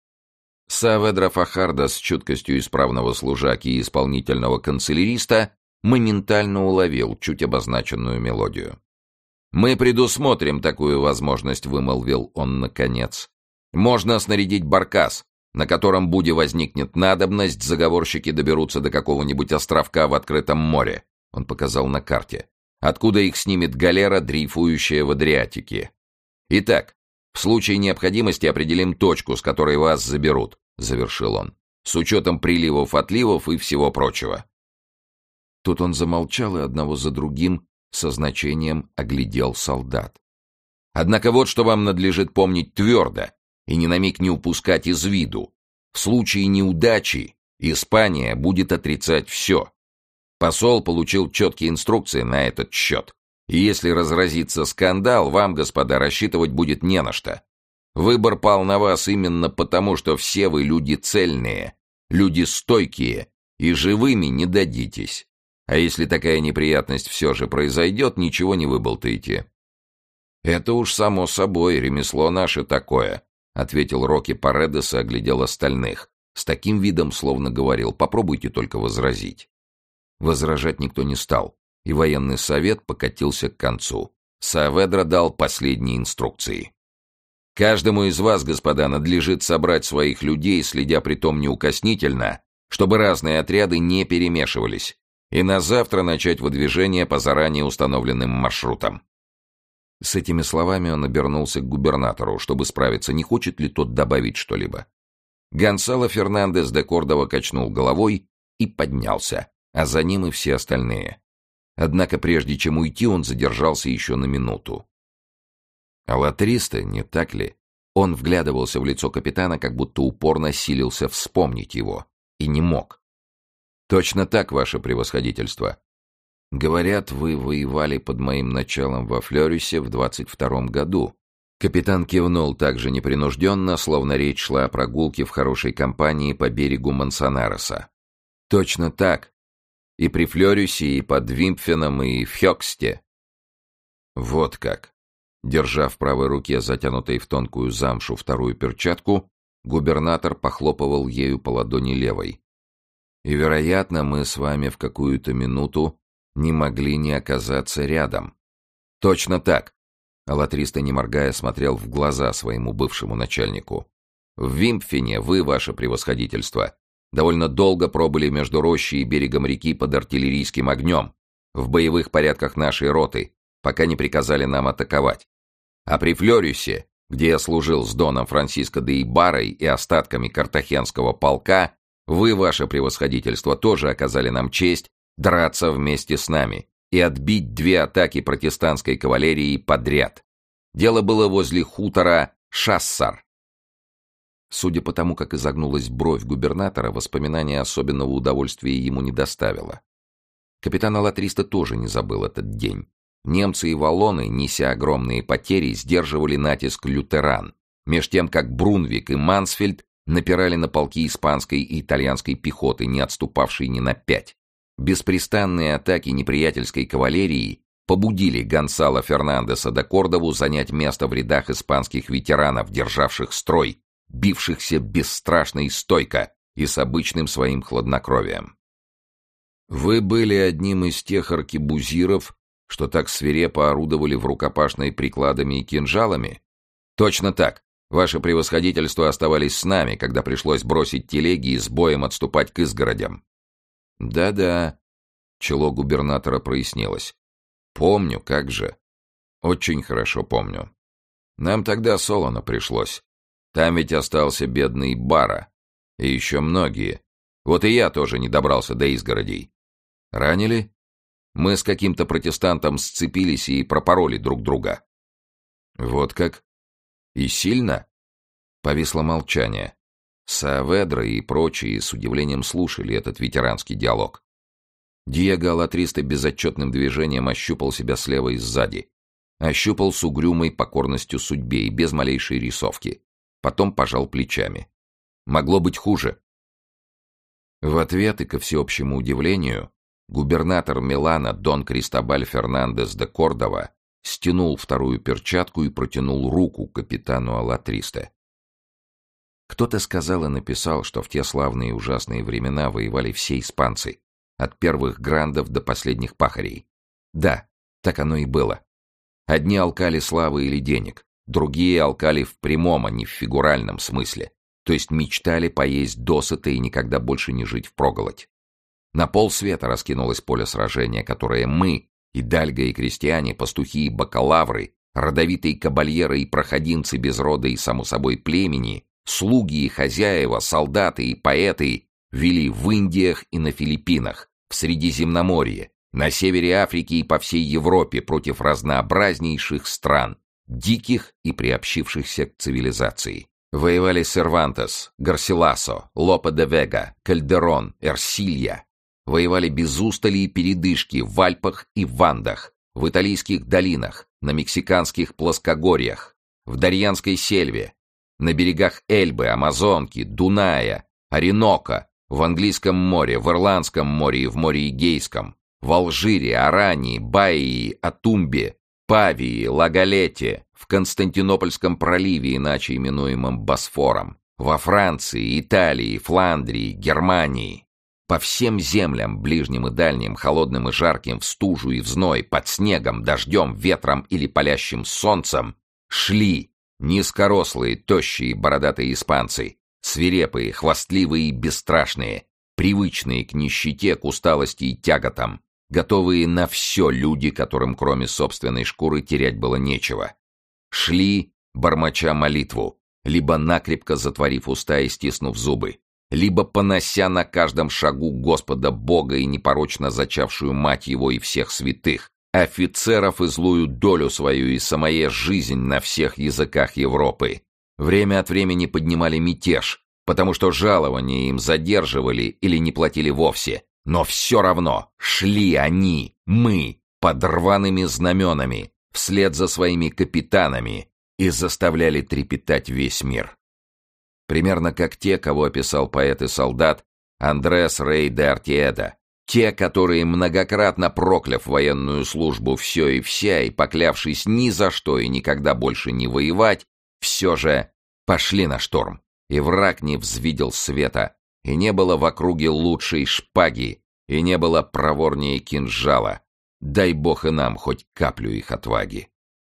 Сааведра Фахарда с чуткостью исправного служаки и исполнительного канцеляриста моментально уловил чуть обозначенную мелодию. «Мы предусмотрим такую возможность», — вымолвил он наконец. «Можно снарядить баркас, на котором, будь возникнет надобность, заговорщики доберутся до какого-нибудь островка в открытом море», — он показал на карте, откуда их снимет галера, дрейфующая в Адриатике. «Итак, в случае необходимости определим точку, с которой вас заберут», — завершил он, «с учетом приливов-отливов и всего прочего». Тут он замолчал и одного за другим со значением оглядел солдат. «Однако вот что вам надлежит помнить твердо и ни на миг не упускать из виду. В случае неудачи Испания будет отрицать все. Посол получил четкие инструкции на этот счет. И если разразится скандал, вам, господа, рассчитывать будет не на что. Выбор пал на вас именно потому, что все вы люди цельные, люди стойкие И живыми не дадитесь. А если такая неприятность все же произойдет, ничего не выболтаете». «Это уж само собой, ремесло наше такое», — ответил Рокки Паредес и оглядел остальных. С таким видом, словно говорил: «Попробуйте только возразить». Возражать никто не стал, и военный совет покатился к концу. Сааведра дал последние инструкции. «Каждому из вас, господа, надлежит собрать своих людей, следя притом неукоснительно, чтобы разные отряды не перемешивались, и на завтра начать выдвижение по заранее установленным маршрутам». С этими словами он обернулся к губернатору, чтобы справиться, не хочет ли тот добавить что-либо. Гонсало Фернандес де Кордова качнул головой и поднялся, а за ним и все остальные. Однако прежде чем уйти, он задержался еще на минуту. «Алатриста, не так ли?» Он вглядывался в лицо капитана, как будто упорно силился вспомнить его, и не мог. «Точно так, ваше превосходительство. Говорят, вы воевали под моим началом во Флёрисе в двадцать втором году». Капитан кивнул так же непринужденно, словно речь шла о прогулке в хорошей компании по берегу Мансонареса. «Точно так. И при Флёрисе, и под Вимпфеном, и в Хёксте». «Вот как». Держа в правой руке, затянутой в тонкую замшу, вторую перчатку, губернатор похлопывал ею по ладони левой. «И, вероятно, мы с вами в какую-то минуту не могли не оказаться рядом». «Точно так». Алатриста, не моргая, смотрел в глаза своему бывшему начальнику. «В Вимпфене вы, ваше превосходительство, довольно долго пробыли между рощей и берегом реки под артиллерийским огнем, в боевых порядках нашей роты, пока не приказали нам атаковать. А при Флёрисе, где я служил с доном Франсиско де Ибарой и остатками картахенского полка, вы, ваше превосходительство, тоже оказали нам честь драться вместе с нами и отбить две атаки протестантской кавалерии подряд. Дело было возле хутора Шассар». Судя по тому, как изогнулась бровь губернатора, воспоминание особенного удовольствия ему не доставило. Капитан Алатриста тоже не забыл этот день. Немцы и валлоны, неся огромные потери, сдерживали натиск лютеран, меж тем как Брунвик и Мансфельд напирали на полки испанской и итальянской пехоты, не отступавшей ни на пять. Беспрестанные атаки неприятельской кавалерии побудили Гонсало Фернандеса де Кордову занять место в рядах испанских ветеранов, державших строй, бившихся бесстрашно и стойко и с обычным своим хладнокровием. «Вы были одним из тех аркебузиров, что так свирепо орудовали в рукопашной прикладами и кинжалами?» «Точно так. Ваше превосходительство оставались с нами, когда пришлось бросить телеги и с боем отступать к изгородям». «Да-да», — чело губернатора прояснилось. «Помню, как же. Очень хорошо помню. Нам тогда солоно пришлось. Там ведь остался бедный Бара. И еще многие. Вот и я тоже не добрался до изгородей. Ранили? Мы с каким-то протестантом сцепились и пропороли друг друга». «Вот как? И сильно?» Повисло молчание. Сааведра и прочие с удивлением слушали этот ветеранский диалог. Диего Алатриста безотчетным движением ощупал себя слева и сзади. Ощупал с угрюмой покорностью судьбе и без малейшей рисовки. Потом пожал плечами. Могло быть хуже. В ответ и ко всеобщему удивлению губернатор Милана Дон Кристобаль Фернандес де Кордова стянул вторую перчатку и протянул руку капитану Алатриста. Кто-то сказал и написал, что в те славные и ужасные времена воевали все испанцы, от первых грандов до последних пахарей. Да, так оно и было. Одни алкали славы или денег, другие алкали в прямом, а не в фигуральном смысле, то есть мечтали поесть досыта и никогда больше не жить впроголодь. На полсвета раскинулось поле сражения, которое мы, идальго и крестьяне, пастухи и бакалавры, родовитые кабальеры и проходимцы без рода и, само собой, племени, слуги и хозяева, солдаты и поэты вели в Индиях и на Филиппинах, в Средиземноморье, на севере Африки и по всей Европе против разнообразнейших стран, диких и приобщившихся к цивилизации. Воевали Сервантес, Гарсиласо, Лопе де Вега, Кальдерон, Эрсилья. Воевали без устали и передышки в Альпах и в Андах, в итальянских долинах, на мексиканских плоскогорьях, в Дарьянской сельве, на берегах Эльбы, Амазонки, Дуная, Оренока, в Английском море, в Ирландском море и в море Эгейском, в Алжире, Арании, Баии, Атумбе, Павии, Лагалете, в Константинопольском проливе, иначе именуемом Босфором, во Франции, Италии, Фландрии, Германии, по всем землям, ближним и дальним, холодным и жарким, в стужу и в зной, под снегом, дождем, ветром или палящим солнцем, шли низкорослые, тощие, бородатые испанцы, свирепые, хвастливые и бесстрашные, привычные к нищете, к усталости и тяготам, готовые на все люди, которым кроме собственной шкуры терять было нечего. Шли, бормоча молитву, либо накрепко затворив уста и стиснув зубы, либо понося на каждом шагу Господа Бога и непорочно зачавшую мать его и всех святых, офицеров и злую долю свою и самая жизнь на всех языках Европы. Время от времени поднимали мятеж, потому что жалования им задерживали или не платили вовсе, но все равно шли они, мы, под рваными знаменами, вслед за своими капитанами и заставляли трепетать весь мир. Примерно как те, кого описал поэт и солдат Андрес Рей де Артиеда, те, которые, многократно прокляв военную службу все и вся и поклявшись ни за что и никогда больше не воевать, все же пошли на штурм, и враг не взвидел света, и не было в округе лучшей шпаги, и не было проворнее кинжала. Дай бог и нам хоть каплю их отваги.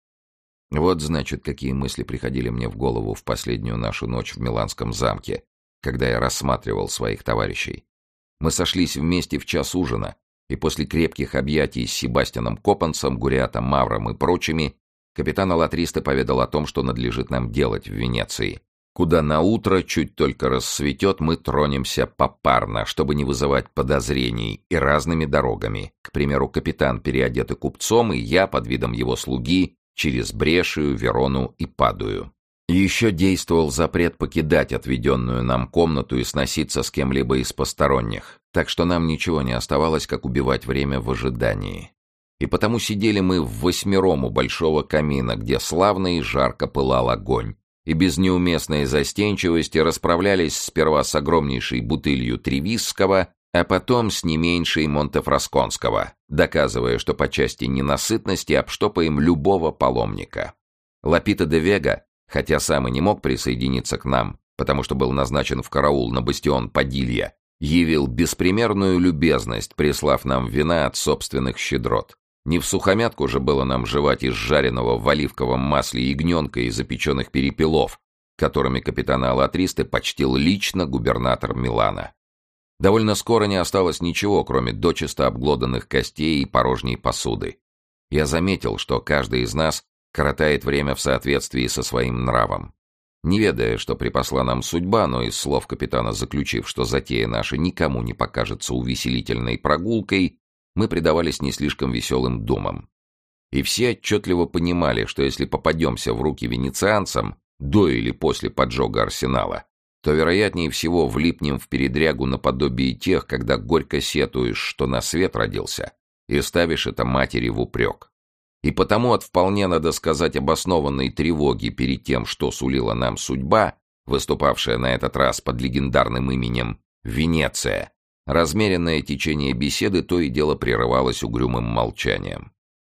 Вот, значит, какие мысли приходили мне в голову в последнюю нашу ночь в Миланском замке, когда я рассматривал своих товарищей. Мы сошлись вместе в час ужина, и после крепких объятий с Себастьяном Копансом, Гуриатом Мавром и прочими, капитан Алатристо поведал о том, что надлежит нам делать в Венеции, куда наутро, чуть только рассветет, мы тронемся попарно, чтобы не вызывать подозрений, и разными дорогами. К примеру, капитан, переодетый купцом, и я, под видом его слуги, через Брешию, Верону и Падую. Еще действовал запрет покидать отведенную нам комнату и сноситься с кем-либо из посторонних, так что нам ничего не оставалось, как убивать время в ожидании. И потому сидели мы в восьмером у большого камина, где славно и жарко пылал огонь, и без неуместной застенчивости расправлялись сперва с огромнейшей бутылью Тревисского, а потом с не меньшей Монтефрасконского, доказывая, что по части ненасытности обштопаем любого паломника. Лапита де Вега, хотя сам и не мог присоединиться к нам, потому что был назначен в караул на бастион Падилья, явил беспримерную любезность, прислав нам вина от собственных щедрот. Не всухомятку же было нам жевать из жареного в оливковом масле ягненка и запеченных перепелов, которыми капитана Алатристо почтил лично губернатор Милана. Довольно скоро не осталось ничего, кроме дочисто обглоданных костей и порожней посуды. Я заметил, что каждый из нас коротает время в соответствии со своим нравом. Не ведая, что припасла нам судьба, но из слов капитана заключив, что затея наша никому не покажется увеселительной прогулкой, мы предавались не слишком веселым думам. И все отчетливо понимали, что если попадемся в руки венецианцам до или после поджога арсенала, то, вероятнее всего, влипнем в передрягу наподобие тех, когда горько сетуешь, что на свет родился, и ставишь это матери в упрек. И потому от вполне, надо сказать, обоснованной тревоги перед тем, что сулила нам судьба, выступавшая на этот раз под легендарным именем Венеция, размеренное течение беседы то и дело прерывалось угрюмым молчанием.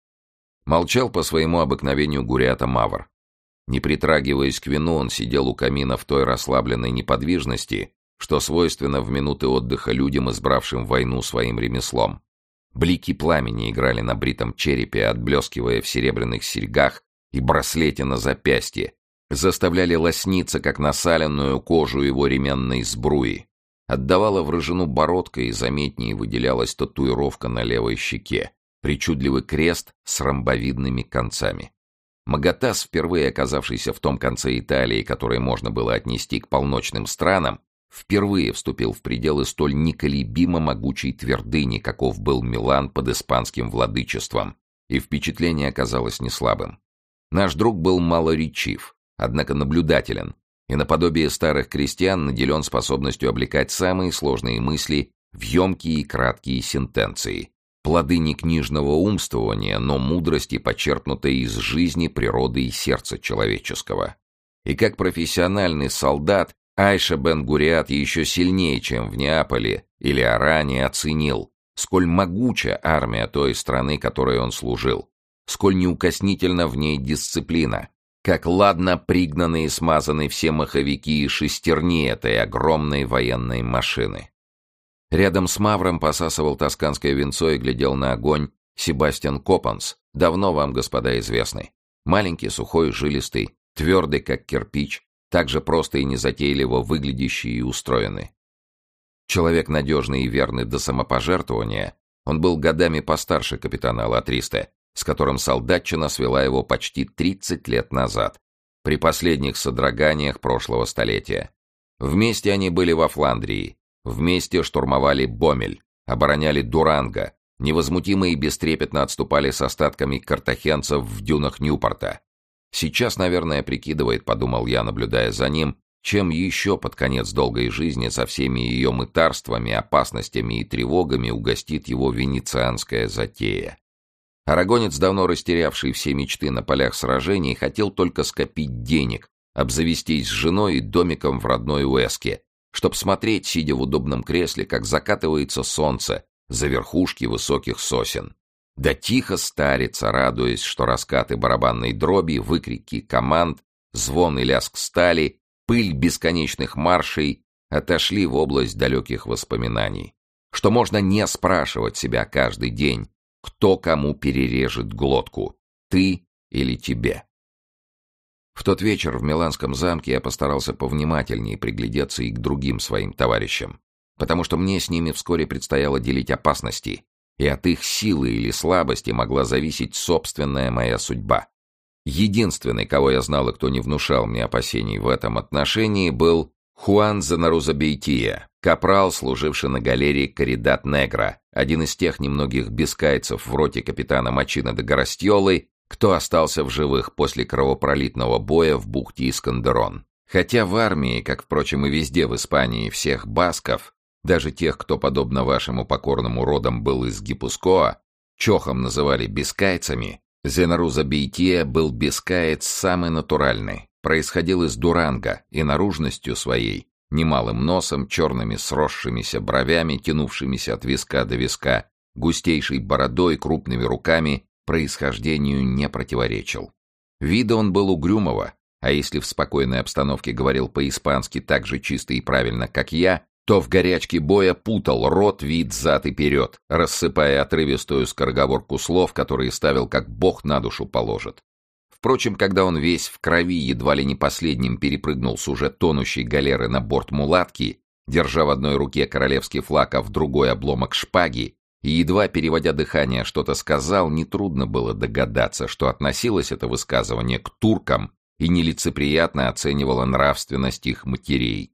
Молчал по своему обыкновению Гуриата Мавр. Не притрагиваясь к вину, он сидел у камина в той расслабленной неподвижности, что свойственно в минуты отдыха людям, избравшим войну своим ремеслом. Блики пламени играли на бритом черепе, отблескивая в серебряных серьгах и браслете на запястье, заставляли лосниться, как насаленную кожу его ременной сбруи. Отдавала в рыжину бородка, и заметнее выделялась татуировка на левой щеке, причудливый крест с ромбовидными концами. Магатас, впервые оказавшийся в том конце Италии, который можно было отнести к полночным странам, впервые вступил в пределы столь неколебимо могучей твердыни, каков был Милан под испанским владычеством, и впечатление оказалось неслабым. Наш друг был малоречив, однако наблюдателен, и наподобие старых крестьян наделен способностью облекать самые сложные мысли в емкие и краткие сентенции, плоды не книжного умствования, но мудрости, почерпнутой из жизни, природы и сердца человеческого. И как профессиональный солдат Айша Бен-Гуриат еще сильнее, чем в Неаполе или Оране, оценил, сколь могуча армия той страны, которой он служил, сколь неукоснительна в ней дисциплина, как ладно пригнаны и смазаны все маховики и шестерни этой огромной военной машины. Рядом с Мавром посасывал тосканское винцо и глядел на огонь Себастьян Копанс, давно вам, господа, известный. Маленький, сухой, жилистый, твердый, как кирпич, также просто и незатейливо выглядящий и устроенный. Человек надежный и верный до самопожертвования, он был годами постарше капитана Алатриста, с которым солдатчина свела его почти тридцать лет назад, при последних содроганиях прошлого столетия. Вместе они были во Фландрии, вместе штурмовали Бомель, обороняли Дуранго, невозмутимо и бестрепетно отступали с остатками картахенцев в дюнах Ньюпорта. Сейчас, наверное, прикидывает, подумал я, наблюдая за ним, чем еще под конец долгой жизни со всеми ее мытарствами, опасностями и тревогами угостит его венецианская затея. Арагонец, давно растерявший все мечты на полях сражений, хотел только скопить денег, обзавестись женой и домиком в родной Уэске, чтоб смотреть, сидя в удобном кресле, как закатывается солнце за верхушки высоких сосен. Да тихо старится, радуясь, что раскаты барабанной дроби, выкрики команд, звон и лязг стали, пыль бесконечных маршей отошли в область далеких воспоминаний. Что можно не спрашивать себя каждый день, кто кому перережет глотку, ты или тебе. В тот вечер в Миланском замке я постарался повнимательнее приглядеться и к другим своим товарищам, потому что мне с ними вскоре предстояло делить опасности, и от их силы или слабости могла зависеть собственная моя судьба. Единственный, кого я знал и кто не внушал мне опасений в этом отношении, был Хуан Занарузабейтия, капрал, служивший на галерее Коридат Негра, один из тех немногих бискайцев в роте капитана Мачино де Горостьолы, кто остался в живых после кровопролитного боя в бухте Искандерон. Хотя в армии, как, впрочем, и везде в Испании, всех басков, даже тех, кто, подобно вашему покорному родам, был из Гипускоа, чохом называли бискайцами, Занарузабейтия был бискаец самый натуральный, происходил из Дуранго и наружностью своей, немалым носом, черными сросшимися бровями, тянувшимися от виска до виска, густейшей бородой, крупными руками, происхождению не противоречил. Вида он был угрюмого, а если в спокойной обстановке говорил по-испански так же чисто и правильно, как я, то в горячке боя путал рот, вид, зад и перед, рассыпая отрывистую скороговорку слов, которые ставил, как бог на душу положит. Впрочем, когда он весь в крови едва ли не последним перепрыгнул с уже тонущей галеры на борт мулатки, держа в одной руке королевский флаг, а в другой обломок шпаги, и, едва переводя дыхание, что-то сказал, нетрудно было догадаться, что относилось это высказывание к туркам и нелицеприятно оценивало нравственность их матерей.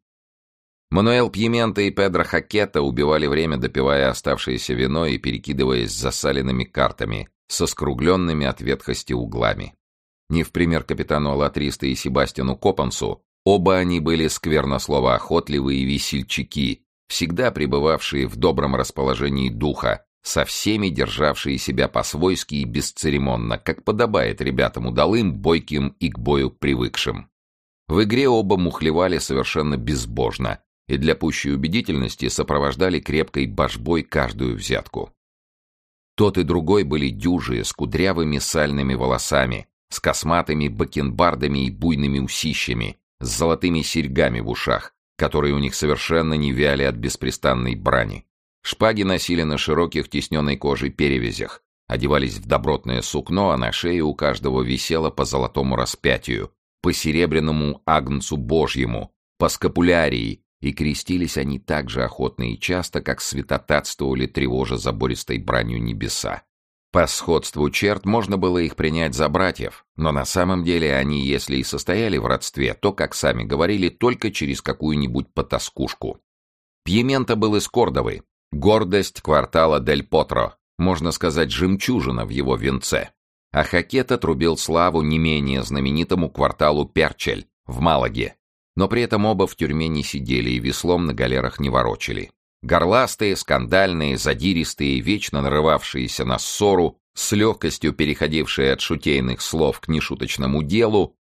Мануэл Пьемента и Педро Хакета убивали время, допивая оставшееся вино и перекидываясь засаленными картами со скругленными от ветхости углами. Не в пример капитану Алатриста и Себастьяну Копансу, оба они были сквернословоохотливые весельчаки, всегда пребывавшие в добром расположении духа, со всеми державшие себя по-свойски и бесцеремонно, как подобает ребятам удалым, бойким и к бою привыкшим. В игре оба мухлевали совершенно безбожно и для пущей убедительности сопровождали крепкой божбой каждую взятку. Тот и другой были дюжие, с кудрявыми сальными волосами, с косматыми бакенбардами и буйными усищами, с золотыми серьгами в ушах, которые у них совершенно не вяли от беспрестанной брани. Шпаги носили на широких тисненной кожей перевязях, одевались в добротное сукно, а на шее у каждого висело по золотому распятию, по серебряному агнцу божьему, по скапулярии, и крестились они так же охотно и часто, как святотатствовали, тревожа забористой бранью небеса. По сходству черт можно было их принять за братьев, но на самом деле они, если и состояли в родстве, то, как сами говорили, только через какую-нибудь потаскушку. Пьемента был из Кордовы, гордость квартала Дель Потро, можно сказать, жемчужина в его венце. А Хакета трубил славу не менее знаменитому кварталу Перчель в Малаге. Но при этом оба в тюрьме не сидели и веслом на галерах не ворочали. Горластые, скандальные, задиристые, вечно нарывавшиеся на ссору, с легкостью переходившие от шутейных слов к нешуточному делу,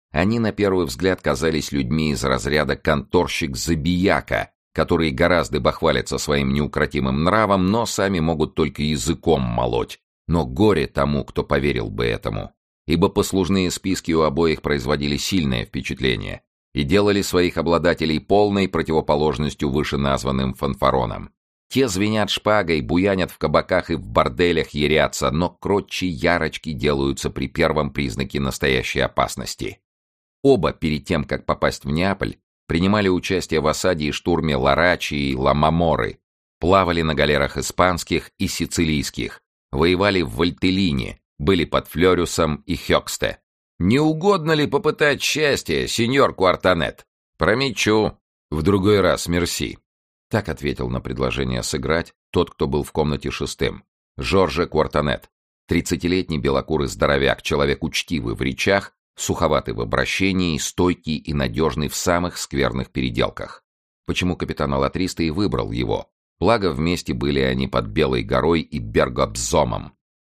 Они на первый взгляд казались людьми из разряда конторщик-забияка, которые гораздо бахвалятся своим неукротимым нравом, но сами могут только языком молоть. Но горе тому, кто поверил бы этому. Ибо послужные списки у обоих производили сильное впечатление и делали своих обладателей полной противоположностью вышеназванным фанфаронам. Те звенят шпагой, буянят в кабаках и в борделях ярятся, но кротче ярочки делаются при первом признаке настоящей опасности. Оба, перед тем, как попасть в Неаполь, принимали участие в осаде и штурме Ларачи и Ла-Маморы, плавали на галерах испанских и сицилийских, воевали в Вальтеллине, были под Флёрюсом и Хёксте. «Не угодно ли попытать счастье, сеньор Куартанет?» «Промечу. В другой раз, мерси». Так ответил на предложение сыграть тот, кто был в комнате шестым. Жорже Куартанет, тридцатилетний белокурый здоровяк, человек учтивый в речах, суховатый в обращении, стойкий и надежный в самых скверных переделках. Почему капитан Алатриста и выбрал его? Благо вместе были они под Белой горой и Бергобзомом.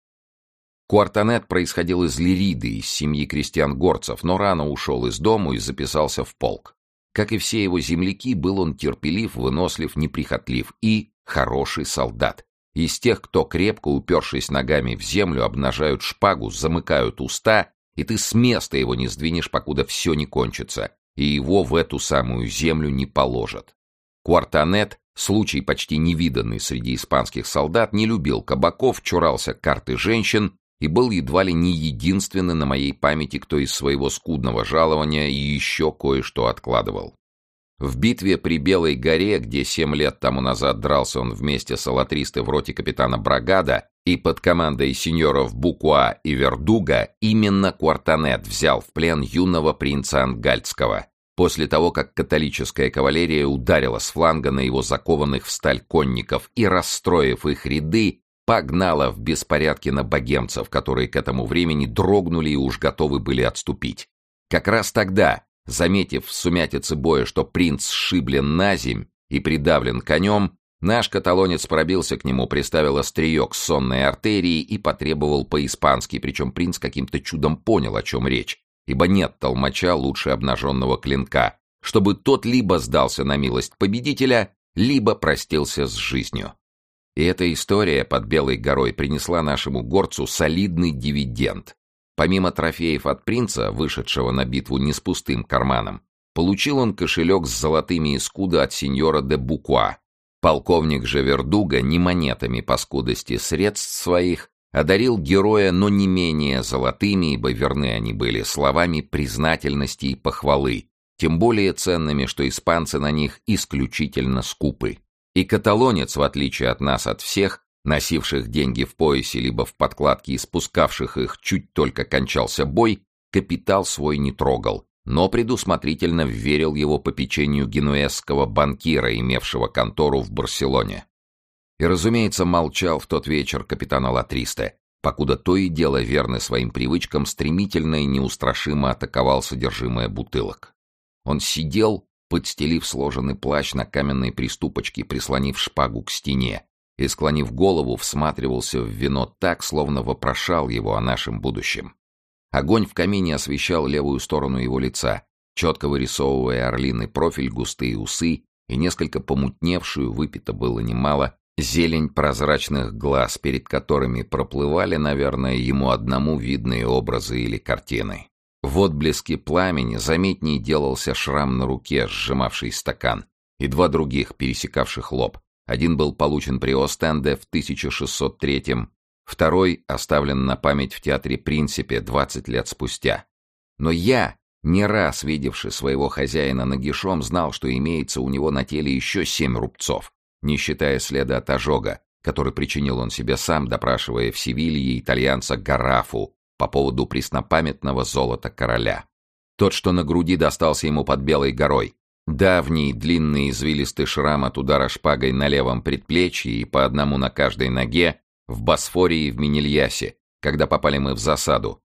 Куартанет происходил из Лириды, из семьи крестьян-горцев, но рано ушел из дому и записался в полк. Как и все его земляки, был он терпелив, вынослив, неприхотлив и хороший солдат. Из тех, кто, крепко упершись ногами в землю, обнажают шпагу, замыкают уста, и ты с места его не сдвинешь, покуда все не кончится, и его в эту самую землю не положат. Куартанет, случай почти невиданный среди испанских солдат, не любил кабаков, чурался карты женщин и был едва ли не единственный на моей памяти, кто из своего скудного жалования и еще кое-что откладывал. В битве при Белой горе, где семь лет тому назад дрался он вместе с Алатристой в роте капитана Брагада и под командой сеньоров Букуа и Вердуга, именно Куартанет взял в плен юного принца Ангальского, после того, как католическая кавалерия ударила с фланга на его закованных в сталь конников и, расстроив их ряды, погнала в беспорядке на богемцев, которые к этому времени дрогнули и уж готовы были отступить. Как раз тогда, заметив в сумятице боя, что принц сшиблен наземь и придавлен конем, наш каталонец пробился к нему, приставил острие к сонной артерии и потребовал по-испански, причем принц каким-то чудом понял, о чем речь, ибо нет толмача лучше обнаженного клинка, чтобы тот либо сдался на милость победителя, либо простился с жизнью. И эта история под Белой горой принесла нашему горцу солидный дивиденд. Помимо трофеев от принца, вышедшего на битву не с пустым карманом, получил он кошелек с золотыми искуда от сеньора де Букуа. Полковник же Вердуга не монетами по скудости средств своих одарил героя, но не менее золотыми, ибо верны они были, словами признательности и похвалы, тем более ценными, что испанцы на них исключительно скупы. И каталонец, в отличие от нас, от всех, носивших деньги в поясе либо в подкладке и спускавших их, чуть только кончался бой, капитал свой не трогал, но предусмотрительно вверил его попечению генуэзского банкира, имевшего контору в Барселоне. И, разумеется, молчал в тот вечер капитан Алатристе, покуда то и дело, верный своим привычкам, стремительно и неустрашимо атаковал содержимое бутылок. Он сидел, подстелив сложенный плащ на каменной приступочке, прислонив шпагу к стене, и, склонив голову, всматривался в вино так, словно вопрошал его о нашем будущем. Огонь в камине освещал левую сторону его лица, четко вырисовывая орлиный профиль, густые усы и несколько помутневшую, выпито было немало, зелень прозрачных глаз, перед которыми проплывали, наверное, ему одному видные образы или картины. В отблеске пламени заметней делался шрам на руке, сжимавший стакан, и два других, пересекавших лоб. Один был получен при Остенде в тысяча шестьсот третьем, второй оставлен на память в театре Принципе двадцать лет спустя. Но я, не раз видевший своего хозяина нагишом, знал, что имеется у него на теле еще семь рубцов, не считая следа от ожога, который причинил он себе сам, допрашивая в Севилье итальянца Гарафу по поводу преснопамятного золота короля. Тот, что на груди, достался ему под Белой горой. Давний, длинный, извилистый шрам от удара шпагой на левом предплечье и по одному на каждой ноге в Босфоре и в Менельясе, когда попали мы в засаду.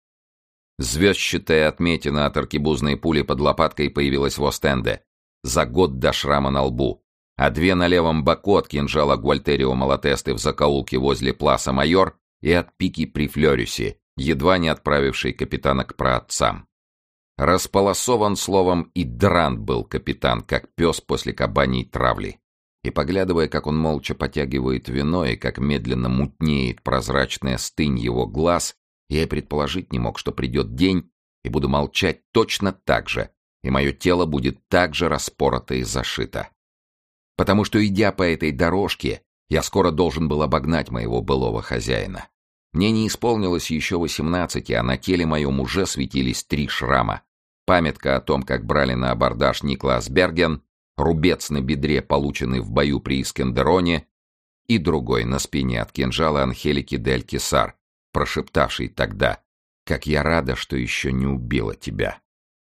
Звездчатая отметина от аркебузной пули под лопаткой появилась в Остенде за год до шрама на лбу, а две на левом боку от кинжала Гуальтерио Малатесты в закоулке возле Пласа Майор и от пики при Флёрюсе, едва не отправившей капитана к праотцам. Располосован словом и дран был капитан, как пес после кабаньей травли. И, поглядывая, как он молча потягивает вино и как медленно мутнеет прозрачная стынь его глаз, я и предположить не мог, что придет день, и буду молчать точно так же, и мое тело будет так же распорото и зашито. Потому что, идя по этой дорожке, я скоро должен был обогнать моего былого хозяина. Мне не исполнилось еще восемнадцати, а на теле моем уже светились три шрама. Памятка о том, как брали на абордаж Никлас Берген, рубец на бедре, полученный в бою при Искендероне, и другой на спине от кинжала Анхелики дель Кесар, прошептавший тогда: «Как я рада, что еще не убила тебя».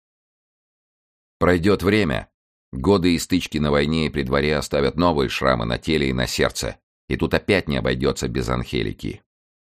Пройдет время. Годы и стычки на войне и при дворе оставят новые шрамы на теле и на сердце, и тут опять не обойдется без Анхелики.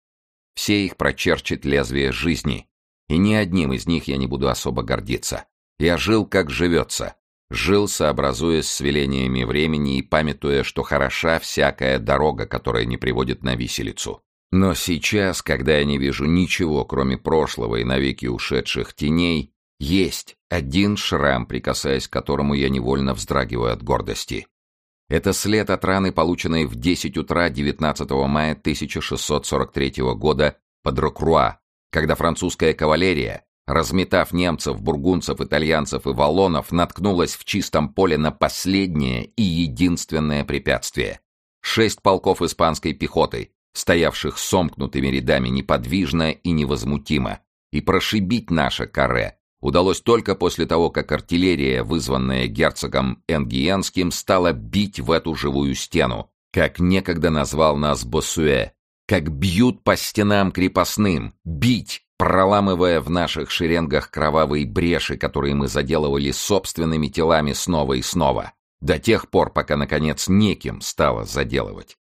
Все их прочерчит лезвие жизни, и ни одним из них я не буду особо гордиться. Я жил, как живется, жил, сообразуясь с велениями времени и памятуя, что хороша всякая дорога, которая не приводит на виселицу. Но сейчас, когда я не вижу ничего, кроме прошлого и навеки ушедших теней, есть один шрам, прикасаясь к которому я невольно вздрагиваю от гордости. Это след от раны, полученной в десять утра девятнадцатого мая тысяча шестьсот сорок третьего года под Рокруа, когда французская кавалерия, разметав немцев, бургундцев, итальянцев и валлонов, наткнулась в чистом поле на последнее и единственное препятствие. Шесть полков испанской пехоты, стоявших сомкнутыми рядами неподвижно и невозмутимо, и прошибить наше каре удалось только после того, как артиллерия, вызванная герцогом Энгиенским, стала бить в эту живую стену, как некогда назвал нас Боссюэ, как бьют по стенам крепостным, бить, проламывая в наших шеренгах кровавые бреши, которые мы заделывали собственными телами снова и снова, до тех пор, пока, наконец, неким стало заделывать.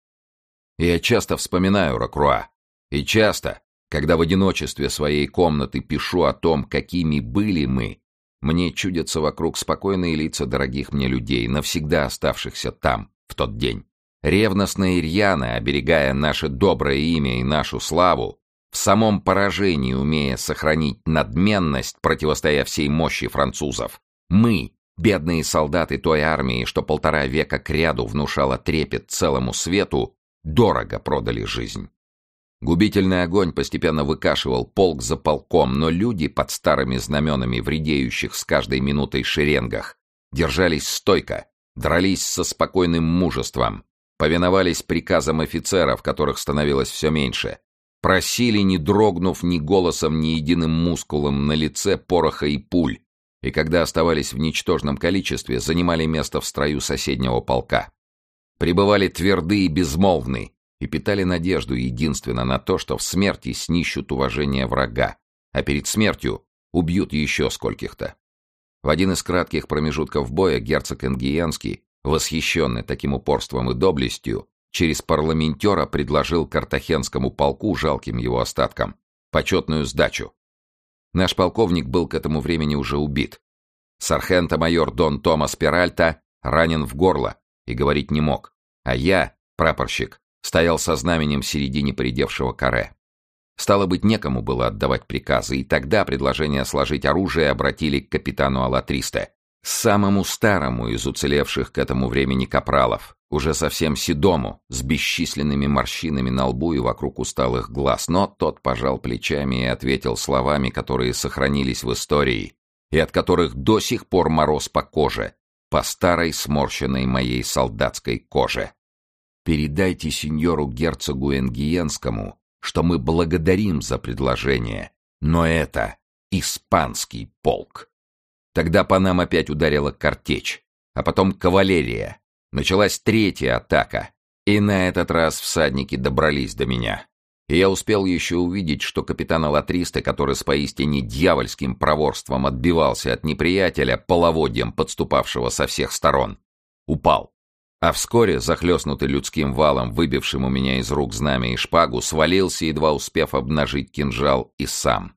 Я часто вспоминаю Рокруа, и часто, когда в одиночестве своей комнаты пишу о том, какими были мы, мне чудятся вокруг спокойные лица дорогих мне людей, навсегда оставшихся там, в тот день. Ревностно и рьяно, оберегая наше доброе имя и нашу славу, в самом поражении умея сохранить надменность, противостоя всей мощи французов, мы, бедные солдаты той армии, что полтора века кряду внушала трепет целому свету, дорого продали жизнь. Губительный огонь постепенно выкашивал полк за полком, но люди под старыми знаменами в редеющих с каждой минутой шеренгах держались стойко, дрались со спокойным мужеством, повиновались приказам офицеров, которых становилось все меньше, просили, не дрогнув ни голосом, ни единым мускулом на лице, пороха и пуль, и когда оставались в ничтожном количестве, занимали место в строю соседнего полка. Пребывали тверды и безмолвны, и питали надежду единственно на то, что в смерти снищут уважение врага, а перед смертью убьют еще скольких-то. В один из кратких промежутков боя герцог Энгиенский, восхищенный таким упорством и доблестью, через парламентера предложил картахенскому полку, жалким его остаткам, почетную сдачу. Наш полковник был к этому времени уже убит. Сархенто-майор Дон Томас Перальта ранен в горло и говорить не мог, а я, прапорщик, стоял со знаменем в середине поредевшего каре. Стало быть, некому было отдавать приказы, и тогда предложение сложить оружие обратили к капитану Алатристе, самому старому из уцелевших к этому времени капралов, уже совсем седому, с бесчисленными морщинами на лбу и вокруг усталых глаз, но тот пожал плечами и ответил словами, которые сохранились в истории, и от которых до сих пор мороз по коже, по старой сморщенной моей солдатской коже. «Передайте сеньору герцогу Энгиенскому, что мы благодарим за предложение, но это испанский полк». Тогда по нам опять ударила картечь, а потом кавалерия. Началась третья атака, и на этот раз всадники добрались до меня. И я успел еще увидеть, что капитан Алатристе, который с поистине дьявольским проворством отбивался от неприятеля, половодьем подступавшего со всех сторон, упал. А вскоре, захлестнутый людским валом, выбившим у меня из рук знамя и шпагу, свалился, едва успев обнажить кинжал, и сам.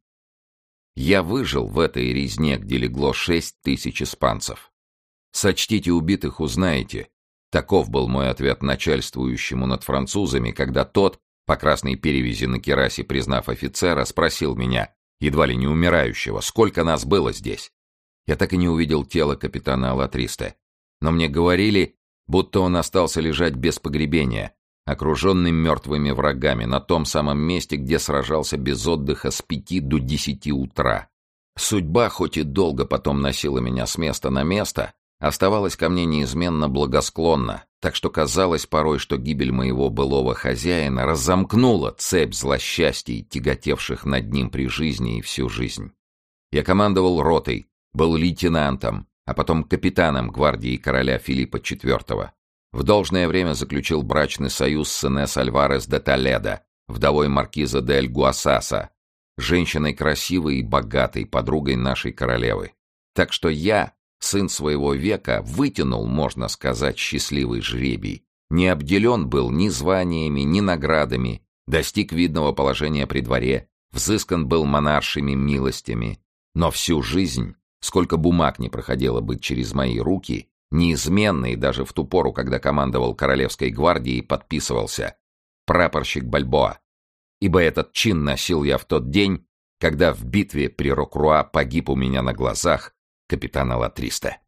Я выжил в этой резне, где легло шесть тысяч испанцев. Сочтите убитых, узнаете. Таков был мой ответ начальствующему над французами, когда тот, по красной перевязи на кирасе признав офицера, спросил меня, едва ли не умирающего, сколько нас было здесь. Я так и не увидел тело капитана Алатристе. Но мне говорили, будто он остался лежать без погребения, окруженный мертвыми врагами, на том самом месте, где сражался без отдыха с пяти до десяти утра. Судьба, хоть и долго потом носила меня с места на место, оставалась ко мне неизменно благосклонна, так что казалось порой, что гибель моего былого хозяина разомкнула цепь злосчастий, тяготевших над ним при жизни и всю жизнь. Я командовал ротой, был лейтенантом, а потом капитаном гвардии короля Филиппа четвёртого. В должное время заключил брачный союз с Инесс Альварес де Толедо, вдовой маркиза де Эль-Гуасаса, женщиной красивой и богатой, подругой нашей королевы. Так что я, сын своего века, вытянул, можно сказать, счастливый жребий. Не обделен был ни званиями, ни наградами, достиг видного положения при дворе, взыскан был монаршими милостями. Но всю жизнь, сколько бумаг не проходило бы через мои руки, неизменно и даже в ту пору, когда командовал Королевской гвардией, подписывался «Прапорщик Бальбоа», ибо этот чин носил я в тот день, когда в битве при Рокруа погиб у меня на глазах капитан Алатристе.